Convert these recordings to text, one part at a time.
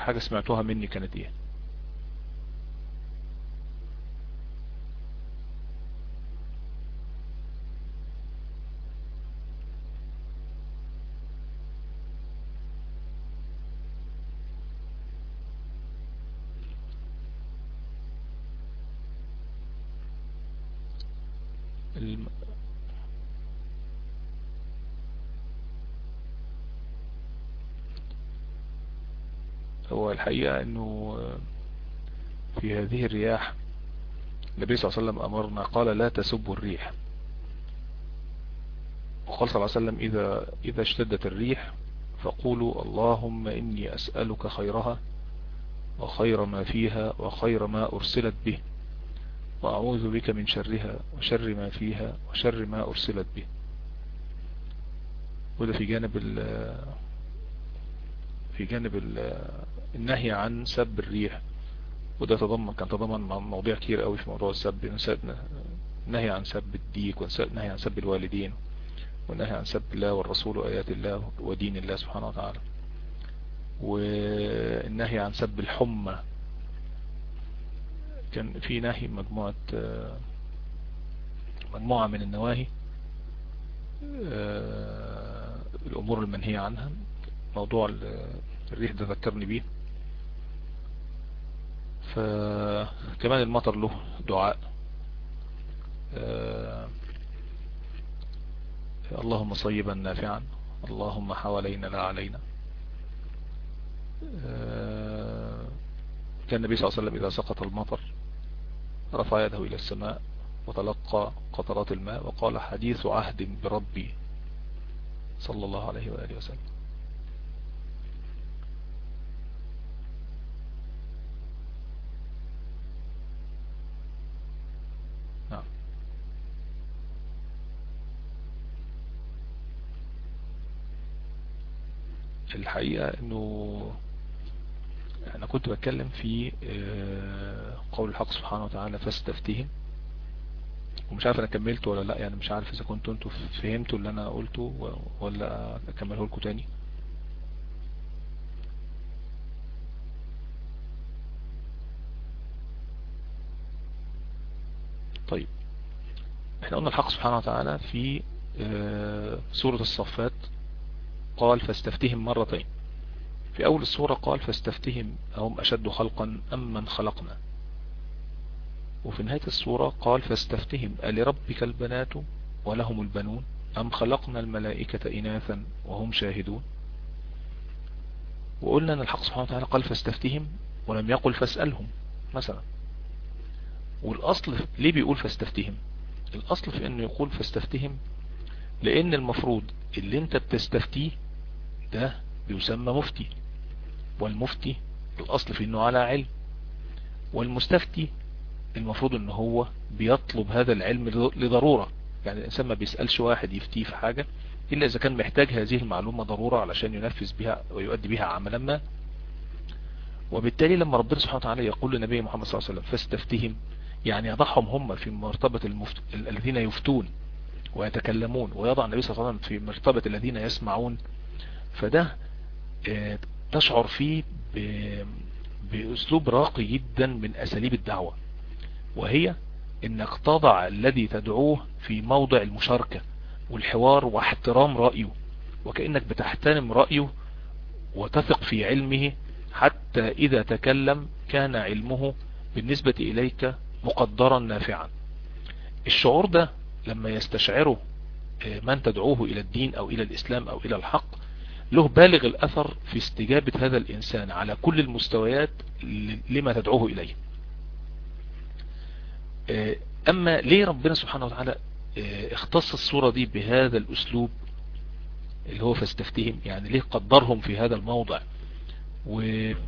حاجة سمعتوها مني كانت ايه؟ الم- هو الحقيقة انه في هذه الرياح النبي صلى الله عليه وسلم امرنا، قال لا تسبوا الريح، وقال صلى الله عليه وسلم اذا اشتدت الريح فقولوا اللهم اني اسألك خيرها وخير ما فيها وخير ما ارسلت به، واعوذ بك من شرها وشر ما فيها وشر ما ارسلت به. وده في جانب النهي عن سب الريح. وده كان تضمن مواضيع كتير قوي في موضوع السب، نهي عن سب الديك، ونهي عن سب الوالدين، والنهي عن سب الله والرسول وآيات الله ودين الله سبحانه وتعالى، والنهي عن سب الحمى. كان في نهي مجموعة من النواهي، الأمور المنهية عنها. موضوع الريح ده ذكرني بيه. فكمان المطر له دعاء، اللهم صيبا نافعا، اللهم حوالينا لا علينا. كان النبي صلى الله عليه وسلم إذا سقط المطر رفع يده إلى السماء وتلقى قطرات الماء وقال حديث عهد بربي صلى الله عليه وآله وسلم. نعم. الحقيقة انه انا كنت بتكلم في قول الحق سبحانه وتعالى فاستفتهم، ومش عارف انا كملته ولا لا، يعني مش عارف اذا كنتوا انتوا فهمتوا اللي انا قلته ولا اكمله لكم تاني. طيب، احنا قلنا الحق سبحانه وتعالى في سورة الصفات قال فاستفتهم مرتين. في اول السورة قال فاستفتهم اهم اشد خلقا ام من خلقنا، وفي نهاية السورة قال فاستفتهم ألربك البنات ولهم البنون أم خلقنا الملائكة إناثا وهم شاهدون. وقلنا أن الحق سبحانه وتعالى قال فاستفتهم ولم يقل فاسألهم مثلا. والأصل ليه بيقول فاستفتهم؟ الأصل في أنه يقول فاستفتهم لأن المفروض اللي انت بتستفتيه ده بيسمى مفتي، والمفتي الأصل في أنه على علم، والمستفتي المفروض ان هو بيطلب هذا العلم لضرورة. يعني الانسان ما بيسألش واحد يفتيه في حاجة الا اذا كان محتاج هذه المعلومة ضرورة علشان ينفذ بها ويؤدي بها عملا ما. وبالتالي لما ربنا سبحانه وتعالى يقول لنبي محمد صلى الله عليه وسلم فاستفتهم، يعني يضعهم هم في مرتبة الذين يفتون ويتكلمون، ويضع النبي صلى الله عليه وسلم في مرتبة الذين يسمعون. فده تشعر فيه بأسلوب راقي جدا من أساليب الدعوة، وهي انك تضع الذي تدعوه في موضع المشاركة والحوار واحترام رأيه، وكأنك بتحترم رأيه وتثق في علمه، حتى اذا تكلم كان علمه بالنسبة اليك مقدرا نافعا. الشعور ده لما يستشعره من تدعوه الى الدين او الى الاسلام او الى الحق، له بالغ الاثر في استجابة هذا الانسان على كل المستويات لما تدعوه اليه. اما ليه ربنا سبحانه وتعالى اختص الصورة دي بهذا الاسلوب اللي هو فاستفتهم؟ يعني ليه قدرهم في هذا الموضع و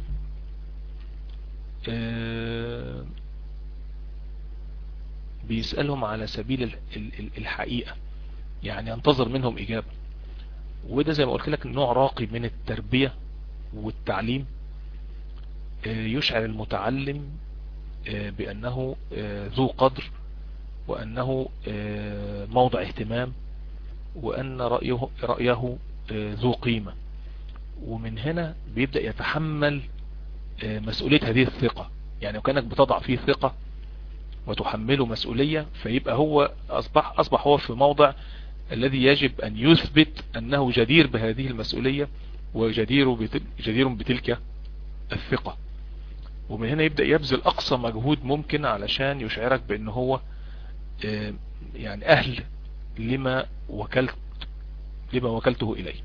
بيسألهم على سبيل الحقيقة، يعني ينتظر منهم اجابة. وده زي ما قلت لك نوع راقي من التربية والتعليم، يشعر المتعلم بأنه ذو قدر، وأنه موضع اهتمام، وأن رأيه ذو قيمة. ومن هنا بيبدأ يتحمل مسؤولية هذه الثقة. يعني وكأنك بتضع فيه ثقة وتحمله مسؤولية، فيبقى هو أصبح هو في موضع الذي يجب أن يثبت أنه جدير بهذه المسؤولية وجدير بتلك الثقة. ومن هنا يبدأ يبذل أقصى مجهود ممكن علشان يشعرك بأنه هو يعني أهل لما وكلته إليه.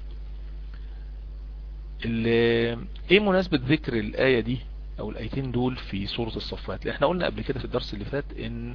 ايه مناسبة ذكر الآية دي او الآيتين دول في سورة الصفات؟ احنا قلنا قبل كده في الدرس اللي فات ان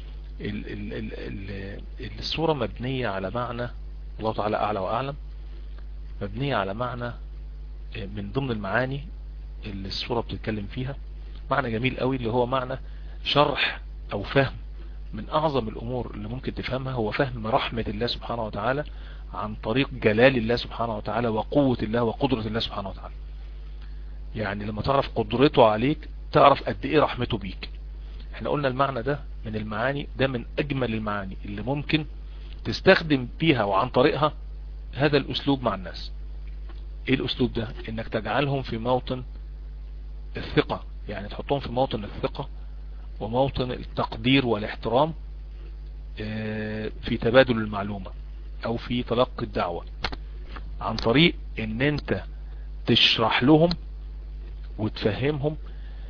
السورة مبنية على معنى، الله تعالى اعلى واعلم، مبنية على معنى من ضمن المعاني اللي السورة بتتكلم فيها، معنى جميل قوي اللي هو معنى شرح او فهم من اعظم الامور اللي ممكن تفهمها، هو فهم رحمة الله سبحانه وتعالى عن طريق جلال الله سبحانه وتعالى وقوة الله وقدرة الله سبحانه وتعالى. يعني لما تعرف قدرته عليك تعرف قد ايه رحمته بيك. احنا قلنا المعنى ده من المعاني، ده من اجمل المعاني اللي ممكن تستخدم بيها وعن طريقها هذا الاسلوب مع الناس. ايه الاسلوب ده؟ انك تجعلهم في موطن الثقة، يعني تحطهم في موطن الثقة وموطن التقدير والاحترام في تبادل المعلومة او في تلقي الدعوة، عن طريق ان انت تشرح لهم وتفهمهم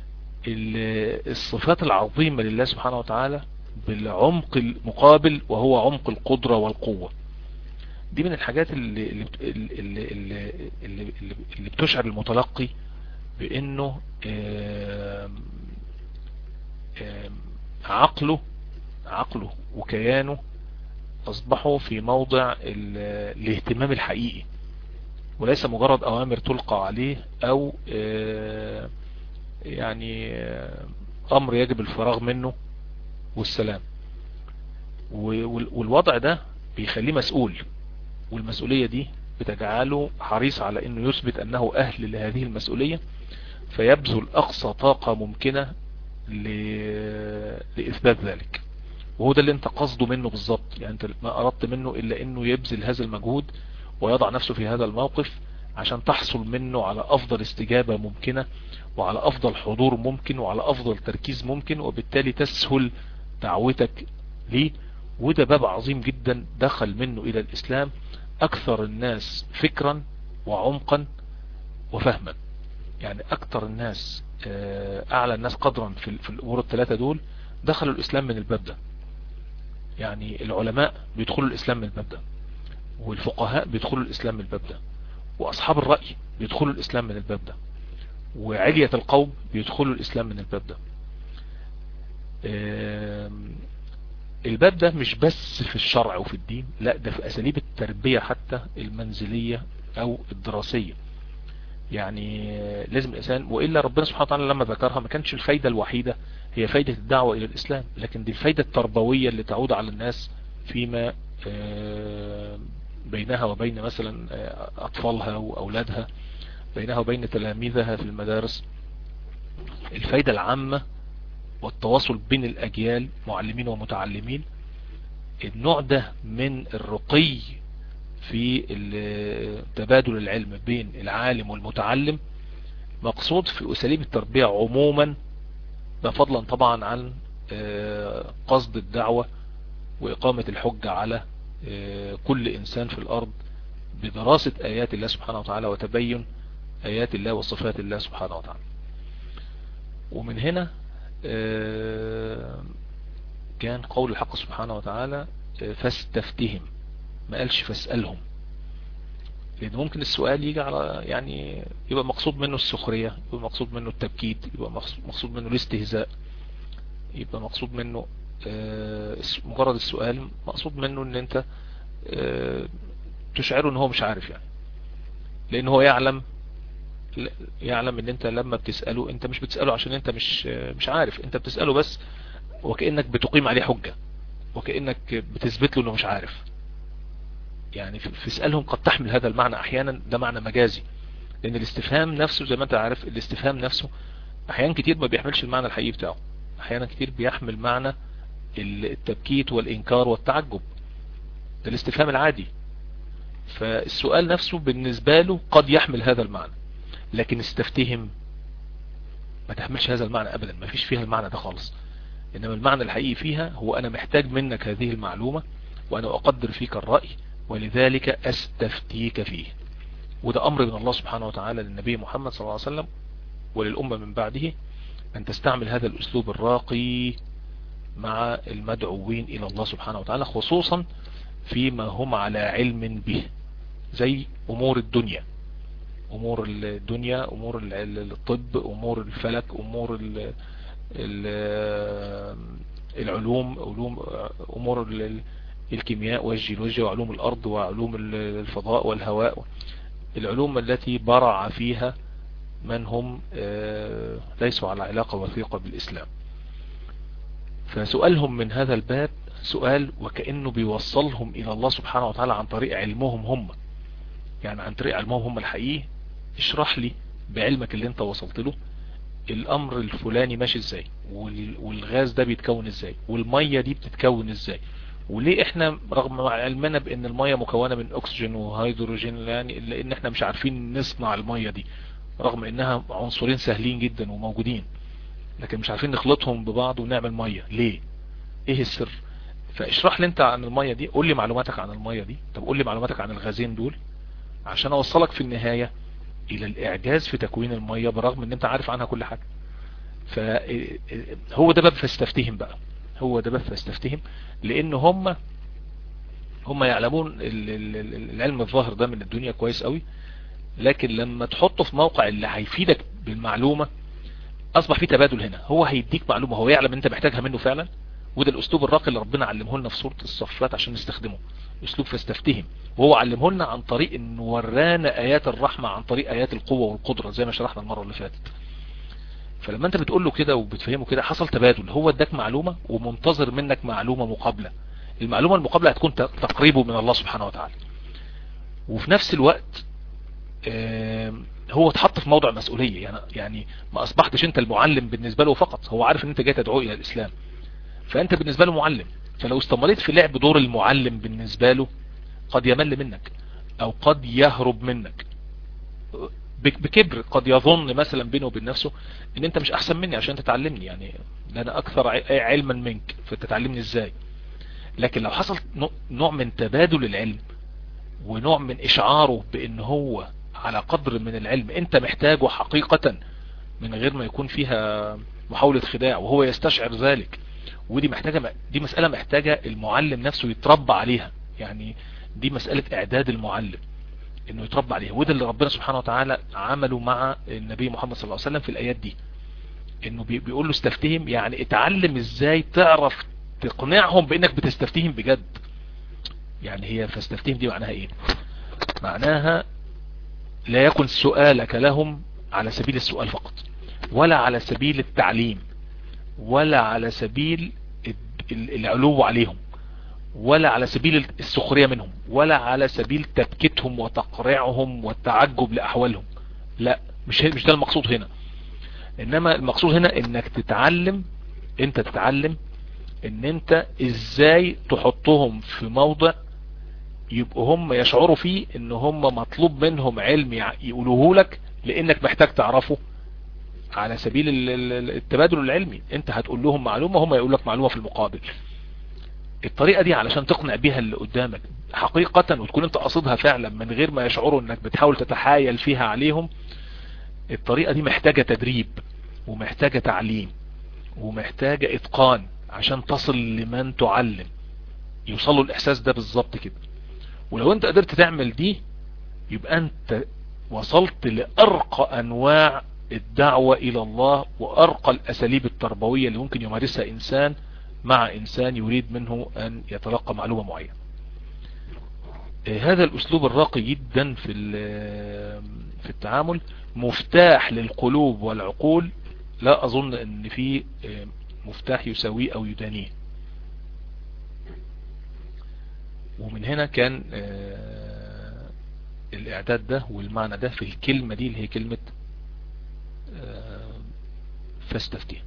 الصفات العظيمة لله سبحانه وتعالى بالعمق المقابل وهو عمق القدرة والقوة. دي من الحاجات اللي بتشعر المتلقي بانه عقله وكيانه اصبحوا في موضع الاهتمام الحقيقي، وليس مجرد اوامر تلقى عليه او يعني امر يجب الفراغ منه والسلام. والوضع ده بيخليه مسؤول، والمسؤولية دي بتجعله حريص على انه يثبت انه اهل لهذه المسؤولية، فيبذل اقصى طاقة ممكنة لإثبات ذلك. وهو ده اللي انت قصده منه بالظبط، يعني انت ما اردت منه الا انه يبذل هذا المجهود ويضع نفسه في هذا الموقف عشان تحصل منه على افضل استجابة ممكنة وعلى افضل حضور ممكن وعلى افضل تركيز ممكن، وبالتالي تسهل دعوتك ليه. وده باب عظيم جدا دخل منه الى الاسلام اكثر الناس فكرا وعمقا وفهما. يعني اكثر الناس اعلى الناس قدرا في الامور الثلاثة دول دخلوا الاسلام من الباب ده. يعني العلماء بيدخلوا الاسلام من الباب ده، والفقهاء بيدخلوا الاسلام من الباب ده، واصحاب الرأي بيدخلوا الاسلام من الباب ده، وعلية القوم بيدخلوا الاسلام من الباب ده. الباب ده مش بس في الشرع وفي الدين، لا ده في اساليب التربية حتى المنزلية او الدراسية. يعني لازم الانسان، وإلا ربنا سبحانه وتعالى لما ذكرها ما كانش الفايدة الوحيدة هي فايدة الدعوة الى الاسلام، لكن دي الفايدة التربوية اللي تعود على الناس فيما بينها وبين مثلا اطفالها واولادها، بينها وبين تلاميذها في المدارس. الفايدة العامة والتواصل بين الاجيال معلمين ومتعلمين. النوع ده من الرقي في تبادل العلم بين العالم والمتعلم مقصود في اساليب التربية عموما، ده فضلا طبعا عن قصد الدعوة واقامة الحجة على كل انسان في الارض بدراسة ايات الله سبحانه وتعالى وتبين ايات الله وصفات الله سبحانه وتعالى. ومن هنا كان قول الحق سبحانه وتعالى فاستفتهم، ما قالش فاسألهم، لان ممكن السؤال يجي على يعني يبقى مقصود منه السخرية، يبقى مقصود منه التبكيت، يبقى مقصود منه الاستهزاء، يبقى مقصود منه مجرد السؤال مقصود منه ان انت تشعره ان هو مش عارف، يعني لان هو يعلم ان انت لما بتسأله انت مش بتسأله عشان انت مش عارف، انت بتسأله بس وكأنك بتقيم عليه حجة، وكأنك بتثبت له انه مش عارف. يعني في اسألهم قد تحمل هذا المعنى احيانا، ده معنى مجازي، لان الاستفهام نفسه زي ما انت عارف الاستفهام نفسه احيانا كتير ما بيحملش المعنى الحقيقي بتاعه، احيانا كتير بيحمل معنى التبكيت والانكار والتعجب، ده الاستفهام العادي. فالسؤال نفسه بالنسبة له قد يحمل هذا المعنى، لكن استفتهم ما تحملش هذا المعنى ابدا، ما فيش فيها المعنى ده خالص. انما المعنى الحقيقي فيها هو انا محتاج منك هذه المعلومة وانا اقدر فيك الرأي، ولذلك استفتيك فيه. وده امر من الله سبحانه وتعالى للنبي محمد صلى الله عليه وسلم وللأمة من بعده، ان تستعمل هذا الاسلوب الراقي مع المدعوين الى الله سبحانه وتعالى، خصوصا فيما هم على علم به، زي امور الدنيا، امور الطب، امور الفلك، امور العلوم، امور الكيمياء والجيولوجيا وعلوم الارض وعلوم الفضاء والهواء، العلوم التي برع فيها من هم ليسوا على علاقة وثيقة بالاسلام. فسؤالهم من هذا الباب سؤال وكأنه بيوصلهم الى الله سبحانه وتعالى عن طريق علمهم هم، يعني عن طريق علمهم هم الحقيقي. اشرح لي بعلمك اللي انت وصلت له الامر الفلاني ماشي ازاي، والغاز ده بيتكون ازاي، والمية دي بتتكون ازاي، وليه احنا رغم علمنا بان المية مكونة من اكسجين وهيدروجين، يعني لان احنا مش عارفين نصنع المية دي رغم انها عنصرين سهلين جدا وموجودين، لكن مش عارفين نخلطهم ببعض ونعمل مية ليه؟ ايه السر؟ فاشرح لي انت عن المية دي، قول لي معلوماتك عن المية دي، طب قول لي معلوماتك عن الغازين دول، عشان اوصلك في النهاية الى الاعجاز في تكوين المية برغم ان انت عارف عنها كل حاجة. فهو ده باب فاستفتهم بقى، هو ده باب فاستفتهم، لان هم يعلمون العلم الظاهر ده من الدنيا كويس قوي، لكن لما تحطه في موقع اللي هيفيدك بالمعلومة اصبح في تبادل هنا، هو هيديك معلومة هو يعلم انت محتاجها منه فعلا. وده الاسلوب الراقي اللي ربنا علمه لنا في سورة الصفات عشان نستخدمه، اسلوب فاستفتهم، وهو علمه لنا عن طريق انه ورانا ايات الرحمة عن طريق ايات القوة والقدرة زي ما شرحنا المرة اللي فاتت. فلما انت بتقول له كده وبتفهمه كده حصل تبادل، هو اداك معلومة ومنتظر منك معلومة مقابلة، المعلومة المقابلة هتكون تقريبه من الله سبحانه وتعالى، وفي نفس الوقت هو اتحط في موضع مسؤولية، يعني ما اصبحتش انت المعلم بالنسبة له فقط، هو عارف ان انت جاي تدعوه الى الاسلام، فانت بالنسبة له معلم. فلو استمريت في لعب دور المعلم بالنسبة له قد يمل منك او قد يهرب منك بكبر، قد يظن مثلا بينه وبين نفسه ان انت مش احسن مني عشان تتعلمني، يعني انا اكثر علما منك فتتعلمني ازاي. لكن لو حصل نوع من تبادل العلم ونوع من اشعاره بان هو على قدر من العلم انت محتاجه حقيقة من غير ما يكون فيها محاولة خداع، وهو يستشعر ذلك، ودي دي مسألة محتاجة المعلم نفسه يتربى عليها، يعني دي مسألة اعداد المعلم انه يتربى عليها. وده اللي ربنا سبحانه وتعالى عمله مع النبي محمد صلى الله عليه وسلم في الايات دي، انه بيقول له استفتهم، يعني اتعلم ازاي تعرف تقنعهم بانك بتستفتهم بجد. يعني هي فاستفتهم دي معناها ايه؟ معناها لا يكن سؤالك لهم على سبيل السؤال فقط، ولا على سبيل التعليم، ولا على سبيل العلو عليهم، ولا على سبيل السخرية منهم، ولا على سبيل تبكيتهم وتقريعهم والتعجب لأحوالهم، لا مش ده المقصود هنا. انما المقصود هنا انك تتعلم، انت تتعلم ان انت ازاي تحطهم في موضع يبقوا هم يشعروا فيه ان هم مطلوب منهم علم يقولوه لك لانك محتاج تعرفه على سبيل التبادل العلمي. انت هتقول لهم معلومة هم يقول لك معلومة في المقابل. الطريقة دي علشان تقنع بيها اللي قدامك حقيقة وتكون انت قصدها فعلا من غير ما يشعروا انك بتحاول تتحايل فيها عليهم، الطريقة دي محتاجة تدريب ومحتاجة تعليم ومحتاجة اتقان عشان تصل لمن تعلم يوصلوا الاحساس ده بالظبط كده. ولو انت قدرت تعمل دي يبقى انت وصلت لارقى انواع الدعوة الى الله وارقى الاساليب التربوية اللي ممكن يمارسها انسان مع انسان يريد منه ان يتلقى معلومة معينة. هذا الاسلوب الراقي جدا في التعامل مفتاح للقلوب والعقول، لا اظن ان في مفتاح يساويه او يدانيه. ومن هنا كان الاعداد ده والمعنى ده في الكلمة دي اللي هي كلمة فاستفتي.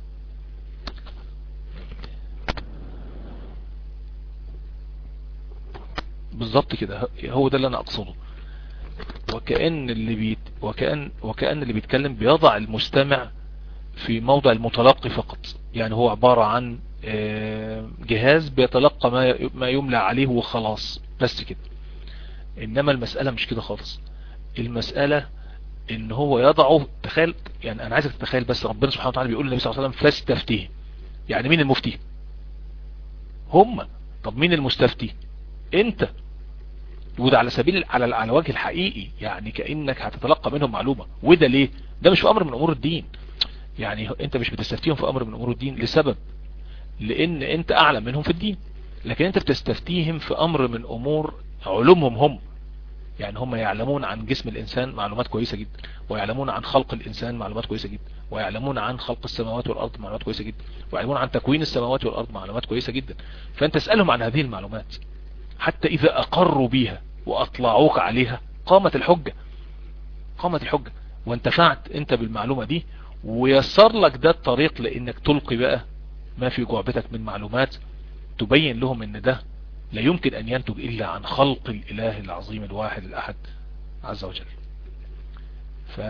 بالظبط كده، هو ده اللي انا اقصده. وكأن اللي بيتكلم بيضع المستمع في موضع المتلقي فقط، يعني هو عبارة عن جهاز بيتلقى ما يملى عليه وخلاص بس كده. انما المسألة مش كده خالص. المسألة ان هو يضعه، تخيل يعني، انا عايزك تتخيل بس، ربنا سبحانه وتعالى بيقول للنبي صلى الله عليه وسلم فاستفتيه. يعني مين المفتي؟ هم. طب مين المستفتي؟ انت. وده على سبيل على وجه الحقيقي، يعني كأنك هتتلقى منهم معلومة. وده ليه؟ ده مش في امر من امور الدين. يعني انت مش بتستفتيهم في امر من امور الدين لسبب، لان انت اعلم منهم في الدين، لكن انت بتستفتيهم في امر من امور علومهم هم. يعني هم يعلمون عن جسم الانسان معلومات كويسة جدا، ويعلمون عن خلق الانسان معلومات كويسة جدا، ويعلمون عن خلق السماوات والارض معلومات كويسة جدا، ويعلمون عن تكوين السماوات والارض معلومات كويسة جدا. فانت اسألهم عن هذه المعلومات، حتى اذا اقروا بيها واطلعوك عليها قامت الحجة. قامت الحجة وانتفعت انت بالمعلومة دي، ويسر لك ده الطريق لانك تلقي بقى ما في جعبتك من معلومات تبين لهم ان ده لا يمكن ان ينتج الا عن خلق الاله العظيم الواحد الاحد عز وجل. ف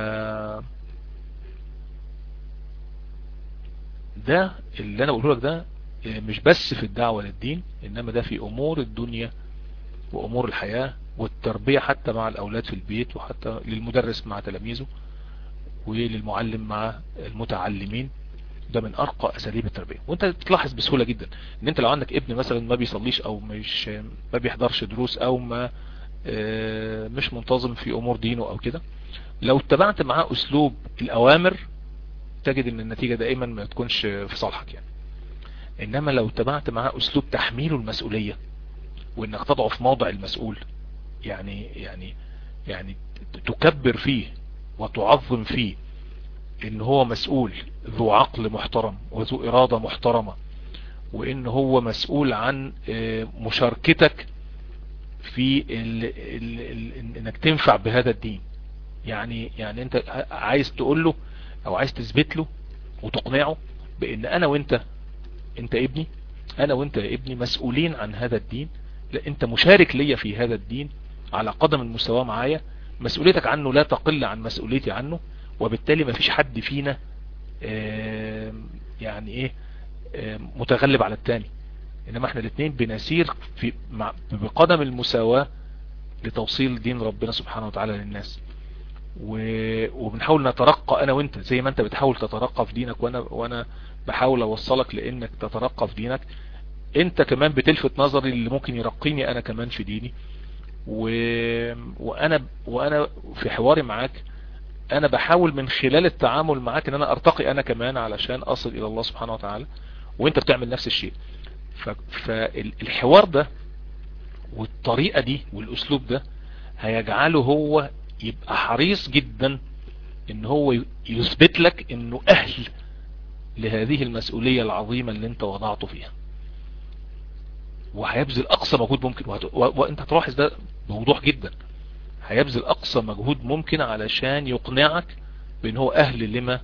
ده اللي انا بقوله لك ده مش بس في الدعوة للدين، انما ده في امور الدنيا وامور الحياة والتربية، حتى مع الاولاد في البيت، وحتى للمدرس مع تلاميذه، وللمعلم مع المتعلمين. ده من ارقى اساليب التربية. وانت تلاحظ بسهولة جدا ان انت لو عندك ابن مثلا ما بيصليش، او مش ما بيحضرش دروس، او ما مش منتظم في امور دينه او كده، لو اتبعت معاه اسلوب الاوامر تجد ان النتيجة دائما ما تكونش في صالحك يعني. انما لو اتبعت معاه اسلوب تحميله المسؤولية، وانك تضعه في موضع المسؤول، يعني تكبر فيه وتعظم فيه ان هو مسؤول ذو عقل محترم وذو ارادة محترمة، وان هو مسؤول عن مشاركتك في انك تنفع بهذا الدين. يعني انت عايز تقول له او عايز تثبت له وتقنعه بان انا وانت، انت ابني، انا وانت يا ابني مسؤولين عن هذا الدين. لا، انت مشارك ليا في هذا الدين على قدم المساواة معايا، مسؤوليتك عنه لا تقل عن مسؤوليتي عنه، وبالتالي ما فيش حد فينا يعني ايه متغلب على التاني، انما احنا الاثنين بنسير بقدم المساواة لتوصيل دين ربنا سبحانه وتعالى للناس. وبنحاول نترقى انا وانت زي ما انت بتحاول تترقى في دينك، وانا بحاول اوصلك لانك تترقى في دينك. انت كمان بتلفت نظري اللي ممكن يرقيني انا كمان في ديني. وانا في حواري معاك انا بحاول من خلال التعامل معاك ان انا ارتقي انا كمان علشان اصل الى الله سبحانه وتعالى، وانت بتعمل نفس الشيء. فالحوار ده والطريقة دي والاسلوب ده هيجعله هو يبقى حريص جدا ان هو يثبت لك انه اهل لهذه المسؤولية العظيمة اللي انت وضعته فيها، وهيبذل اقصى مجهود ممكن. وانت هتلاحظ ده بوضوح جدا، هيبذل اقصى مجهود ممكن علشان يقنعك بان هو اهل لما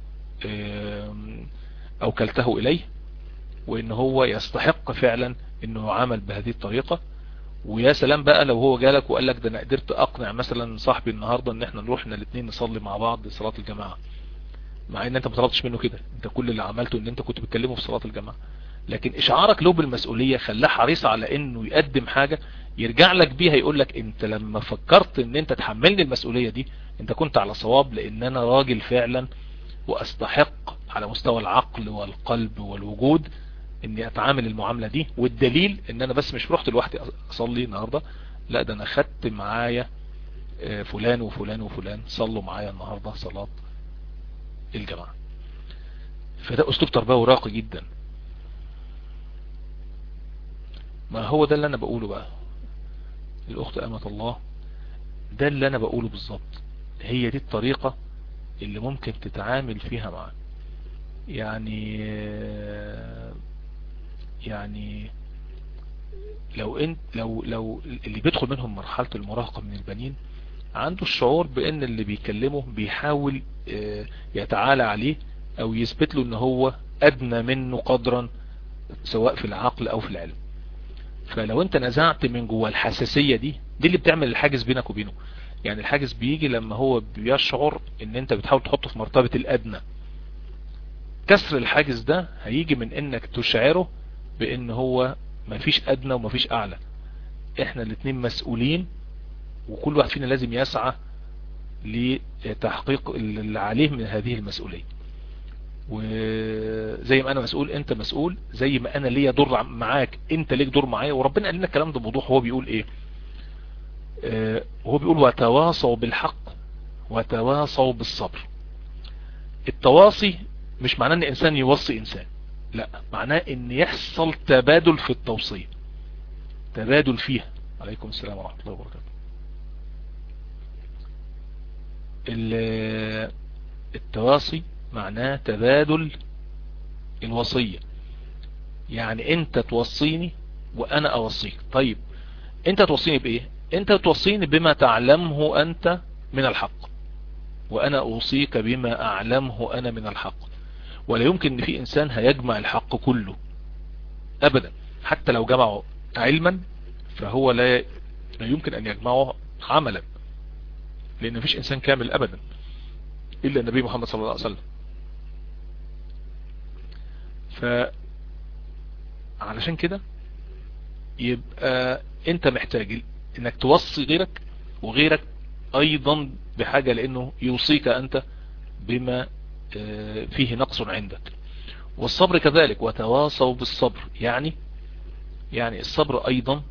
اوكلته اليه، وان هو يستحق فعلا انه يعامل بهذه الطريقة. ويا سلام بقى لو هو جالك وقال لك ده انا قدرت اقنع مثلا صاحبي النهاردة ان احنا نروح الاثنين نصلي مع بعض صلاة الجماعة، مع ان انت ما طلبتش منه كده، انت كل اللي عملته ان انت كنت بتكلمه في صلاة الجماعة، لكن اشعارك له بالمسؤولية خلاه حريص على انه يقدم حاجة يرجع لك بيها، يقول لك انت لما فكرت ان انت تحملني المسؤولية دي انت كنت على صواب، لان انا راجل فعلا واستحق على مستوى العقل والقلب والوجود اني اتعامل المعاملة دي. والدليل ان انا بس مش رحت لوحدي اصلي النهاردة، لا ده انا خدت معايا فلان وفلان وفلان صلوا معايا النهاردة صلاة الجماعة. فده اسلوب تربوي راقي جدا. ما هو ده اللي انا بقوله بقى الاخت امة الله، ده اللي انا بقوله بالظبط. هي دي الطريقة اللي ممكن تتعامل فيها معاه. يعني لو اللي بيدخل منهم مرحلة المراهقة من البنين عنده الشعور بان اللي بيكلمه بيحاول يتعالى عليه او يثبت له ان هو ادنى منه قدرا سواء في العقل او في العلم. فلو انت نزعت من جوه الحساسية دي اللي بتعمل الحاجز بينك وبينه. يعني الحاجز بيجي لما هو بيشعر ان انت بتحاول تحطه في مرتبة الادنى، كسر الحاجز ده هيجي من انك تشعره بان هو مفيش ادنى ومفيش اعلى، احنا الاتنين مسؤولين، وكل واحد فينا لازم يسعى لتحقيق اللي عليه من هذه المسؤولية. وزي ما انا مسؤول انت مسؤول، زي ما انا ليا دور معاك انت ليك دور معايا. وربنا قال لنا الكلام ده بوضوح، هو بيقول ايه؟ هو بيقول وتواصوا بالحق وتواصوا بالصبر. التواصي مش معناه ان انسان يوصي انسان، لا، معناه ان يحصل تبادل في التوصية، تبادل فيها. عليكم السلام ورحمة الله وبركاته. التواصي معناه تبادل الوصية، يعني انت توصيني وانا اوصيك. طيب انت توصيني بايه؟ انت توصيني بما تعلمه انت من الحق، وانا اوصيك بما اعلمه انا من الحق. ولا يمكن ان في انسان هيجمع الحق كله ابدا، حتى لو جمعه علما فهو لا يمكن ان يجمعه عملا، لان مفيش انسان كامل ابدا الا النبي محمد صلى الله عليه وسلم. فعلشان كده يبقى انت محتاج انك توصي غيرك، وغيرك ايضا بحاجة لانه يوصيك انت بما فيه نقص عندك. والصبر كذلك، وتواصوا بالصبر، يعني الصبر ايضا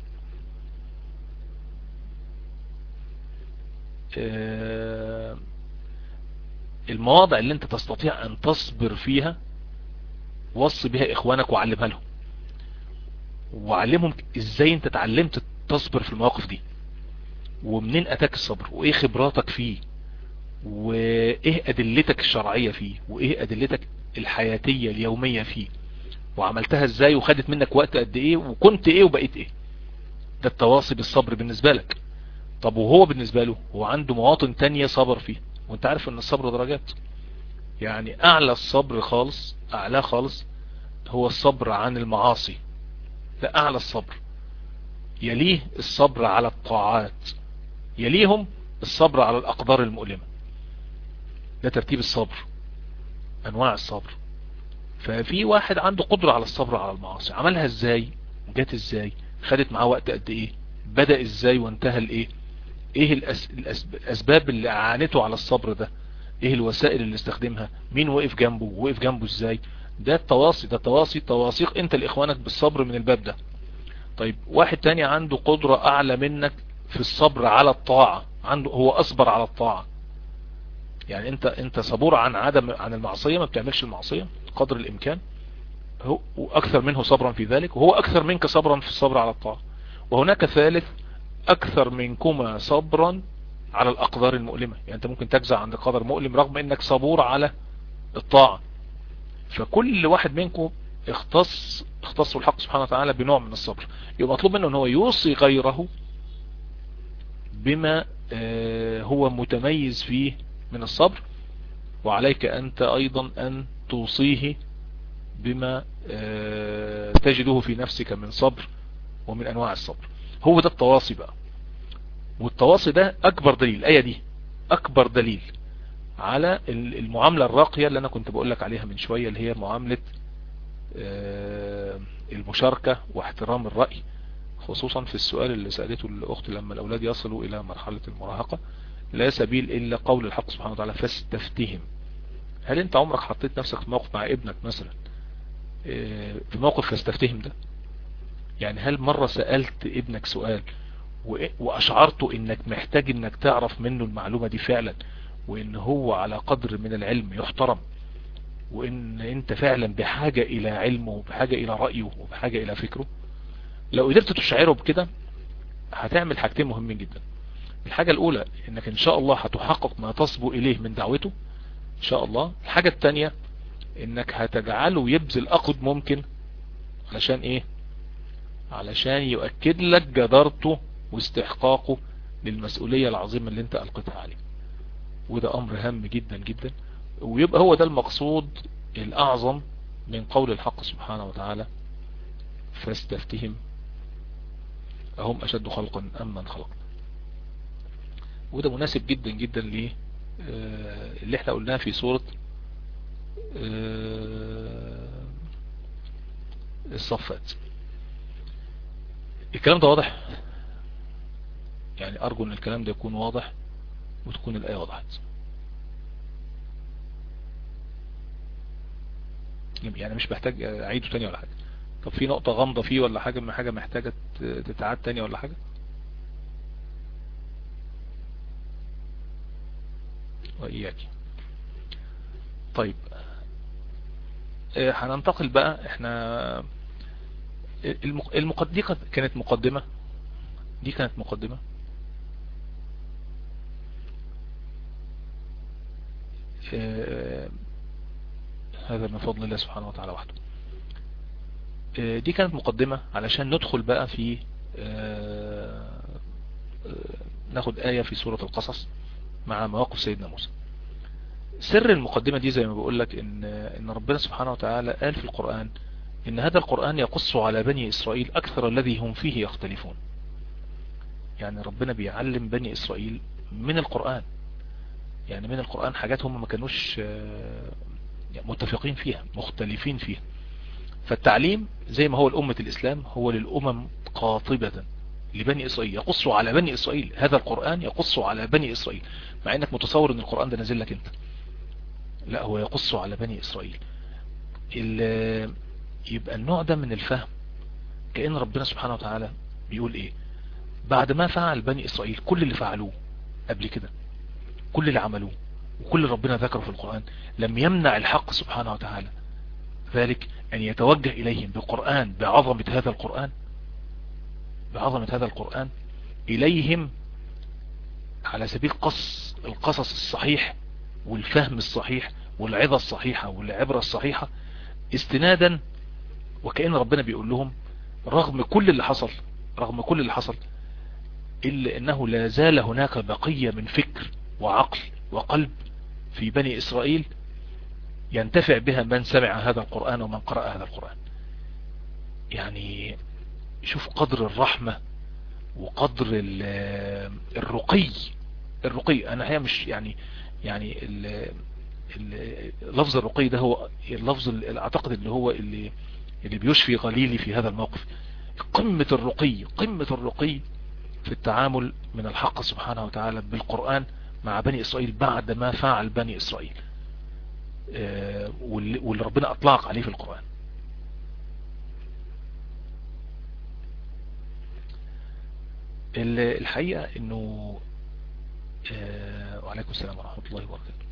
المواضع اللي انت تستطيع ان تصبر فيها وصي بها اخوانك وعلمها لهم، وعلمهم ازاي انت اتعلمت تصبر في المواقف دي، ومنين اتاك الصبر، وايه خبراتك فيه، وايه ادلتك الشرعية فيه، وايه ادلتك الحياتية اليومية فيه، وعملتها ازاي، وخدت منك وقت قد ايه، وكنت ايه وبقيت ايه. ده التواصي بالصبر بالنسبة لك. طب وهو بالنسبة له هو عنده مواطن تانية صبر فيه، وانت عارف ان الصبر درجات. يعني اعلى الصبر خالص، اعلى خالص هو الصبر عن المعاصي، ده اعلى الصبر. يليه الصبر على الطاعات، يليهم الصبر على الاقدار المؤلمة. ده ترتيب الصبر، انواع الصبر. ففي واحد عنده قدرة على الصبر على المعاصي، عملها ازاي، جات ازاي، خدت معاه وقت قد ايه، بدأ ازاي وانتهى لايه، ايه الاسباب اللي اعانته على الصبر ده، ايه الوسائل اللي استخدمها، مين وقف جنبه، وقف جنبه ازاي. ده التواصي، ده تواسيق انت لاخوانك بالصبر من الباب ده. طيب واحد تاني عنده قدرة اعلى منك في الصبر على الطاعة، عنده هو اصبر على الطاعة. يعني انت صبور عن المعصية، ما بتعملش المعصية قدر الامكان، هو اكثر منه صبرا في ذلك، وهو اكثر منك صبرا في الصبر على الطاعة. وهناك ثالث اكثر منكما صبرا على الاقدار المؤلمة، يعني انت ممكن تجزع عند قدر مؤلم رغم انك صبور على الطاعة. فكل واحد منكم اختص الحق سبحانه وتعالى بنوع من الصبر. يبقى مطلوب منه ان هو يوصي غيره بما هو متميز فيه من الصبر، وعليك انت ايضا ان توصيه بما تجده في نفسك من صبر ومن انواع الصبر. هو ده التواصي بقى. والتواصي ده اكبر دليل، الآية دي اكبر دليل على المعاملة الراقية اللي انا كنت بقولك عليها من شوية، اللي هي معاملة المشاركة واحترام الرأي، خصوصا في السؤال اللي سألته الأخت لما الأولاد يصلوا إلى مرحلة المراهقة. لا سبيل إلا قول الحق سبحانه وتعالى فاستفتهم. هل أنت عمرك حطيت نفسك في موقف مع ابنك مثلا في موقف فاستفتهم ده؟ يعني هل مرة سألت ابنك سؤال وأشعرته إنك محتاج إنك تعرف منه المعلومة دي فعلا، وإن هو على قدر من العلم يحترم، وإن أنت فعلا بحاجة إلى علمه وبحاجة إلى رأيه وبحاجة إلى فكره؟ لو قدرت تشعره بكده هتعمل حاجتين مهمين جدا. الحاجة الأولى إنك إن شاء الله هتحقق ما تصبو إليه من دعوته إن شاء الله. الحاجة التانية إنك هتجعله يبذل أقد ممكن علشان إيه؟ علشان يؤكد لك جدارته واستحقاقه للمسؤولية العظيمة اللي أنت ألقيتها عليه. وده أمر هام جدا جدا، ويبقى هو ده المقصود الأعظم من قول الحق سبحانه وتعالى فاستفتهم أهم أشد خلقا أم من خلقنا. وده مناسب جدا جدا ليه اللي احنا قلناه في سورة الصفات. الكلام ده واضح؟ يعني ارجو ان الكلام ده يكون واضح وتكون الآية وضحت. يعني مش محتاج اعيده تاني ولا حاجة. طب في نقطة غامضة فيه ولا حاجة محتاجة تتعاد تاني ولا حاجة؟ وإياك. طيب هننتقل بقى. احنا دي كانت مقدمة. دي كانت مقدمة. هذا من فضل الله سبحانه وتعالى وحده. دي كانت مقدمة علشان ندخل بقى في ناخد آية في سورة القصص مع مواقف سيدنا موسى. سر المقدمة دي زي ما بقول لك ان ربنا سبحانه وتعالى قال في القرآن ان هذا القرآن يقص على بني إسرائيل أكثر الذي هم فيه يختلفون. يعني ربنا بيعلم بني إسرائيل من القرآن، يعني من القرآن حاجات هم ما كانوش متفقين فيها، مختلفين فيها. فالتعليم زي ما هو الأمة الإسلام هو للأمم قاطبة لبني إسرائيل، يقص على بني إسرائيل. هذا القرآن يقص على بني إسرائيل، مع انك متصور ان القرآن ده نازل لك انت. لا، هو يقص على بني إسرائيل. يبقى النوع ده من الفهم كأن ربنا سبحانه وتعالى بيقول ايه بعد ما فعل بني إسرائيل كل اللي فعلوه قبل كده، كل اللي عملوه وكل اللي ربنا ذكره في القرآن، لم يمنع الحق سبحانه وتعالى ذلك أن يتوجه إليهم بقرآن بعظمة هذا القرآن، بعظمة هذا القرآن إليهم على سبيل القصص الصحيح والفهم الصحيح والعظة الصحيحة والعبرة الصحيحة، استنادا. وكأن ربنا بيقول لهم رغم كل اللي حصل، رغم كل اللي حصل، إلا أنه لا زال هناك بقية من فكر وعقل وقلب في بني إسرائيل ينتفع بها من سمع هذا القرآن ومن قرأ هذا القرآن. يعني شوف قدر الرحمة وقدر الرقي. أنا هي مش يعني لفظ الرقي ده هو اللفظ اللي أعتقد اللي هو اللي بيشفي غليلي في هذا الموقف. قمة الرقي في التعامل من الحق سبحانه وتعالى بالقرآن مع بني إسرائيل بعد ما فعل بني إسرائيل واللي ربنا أطلق عليه في القرآن. الحقيقة انه وعليكم السلام ورحمة الله وبركاته.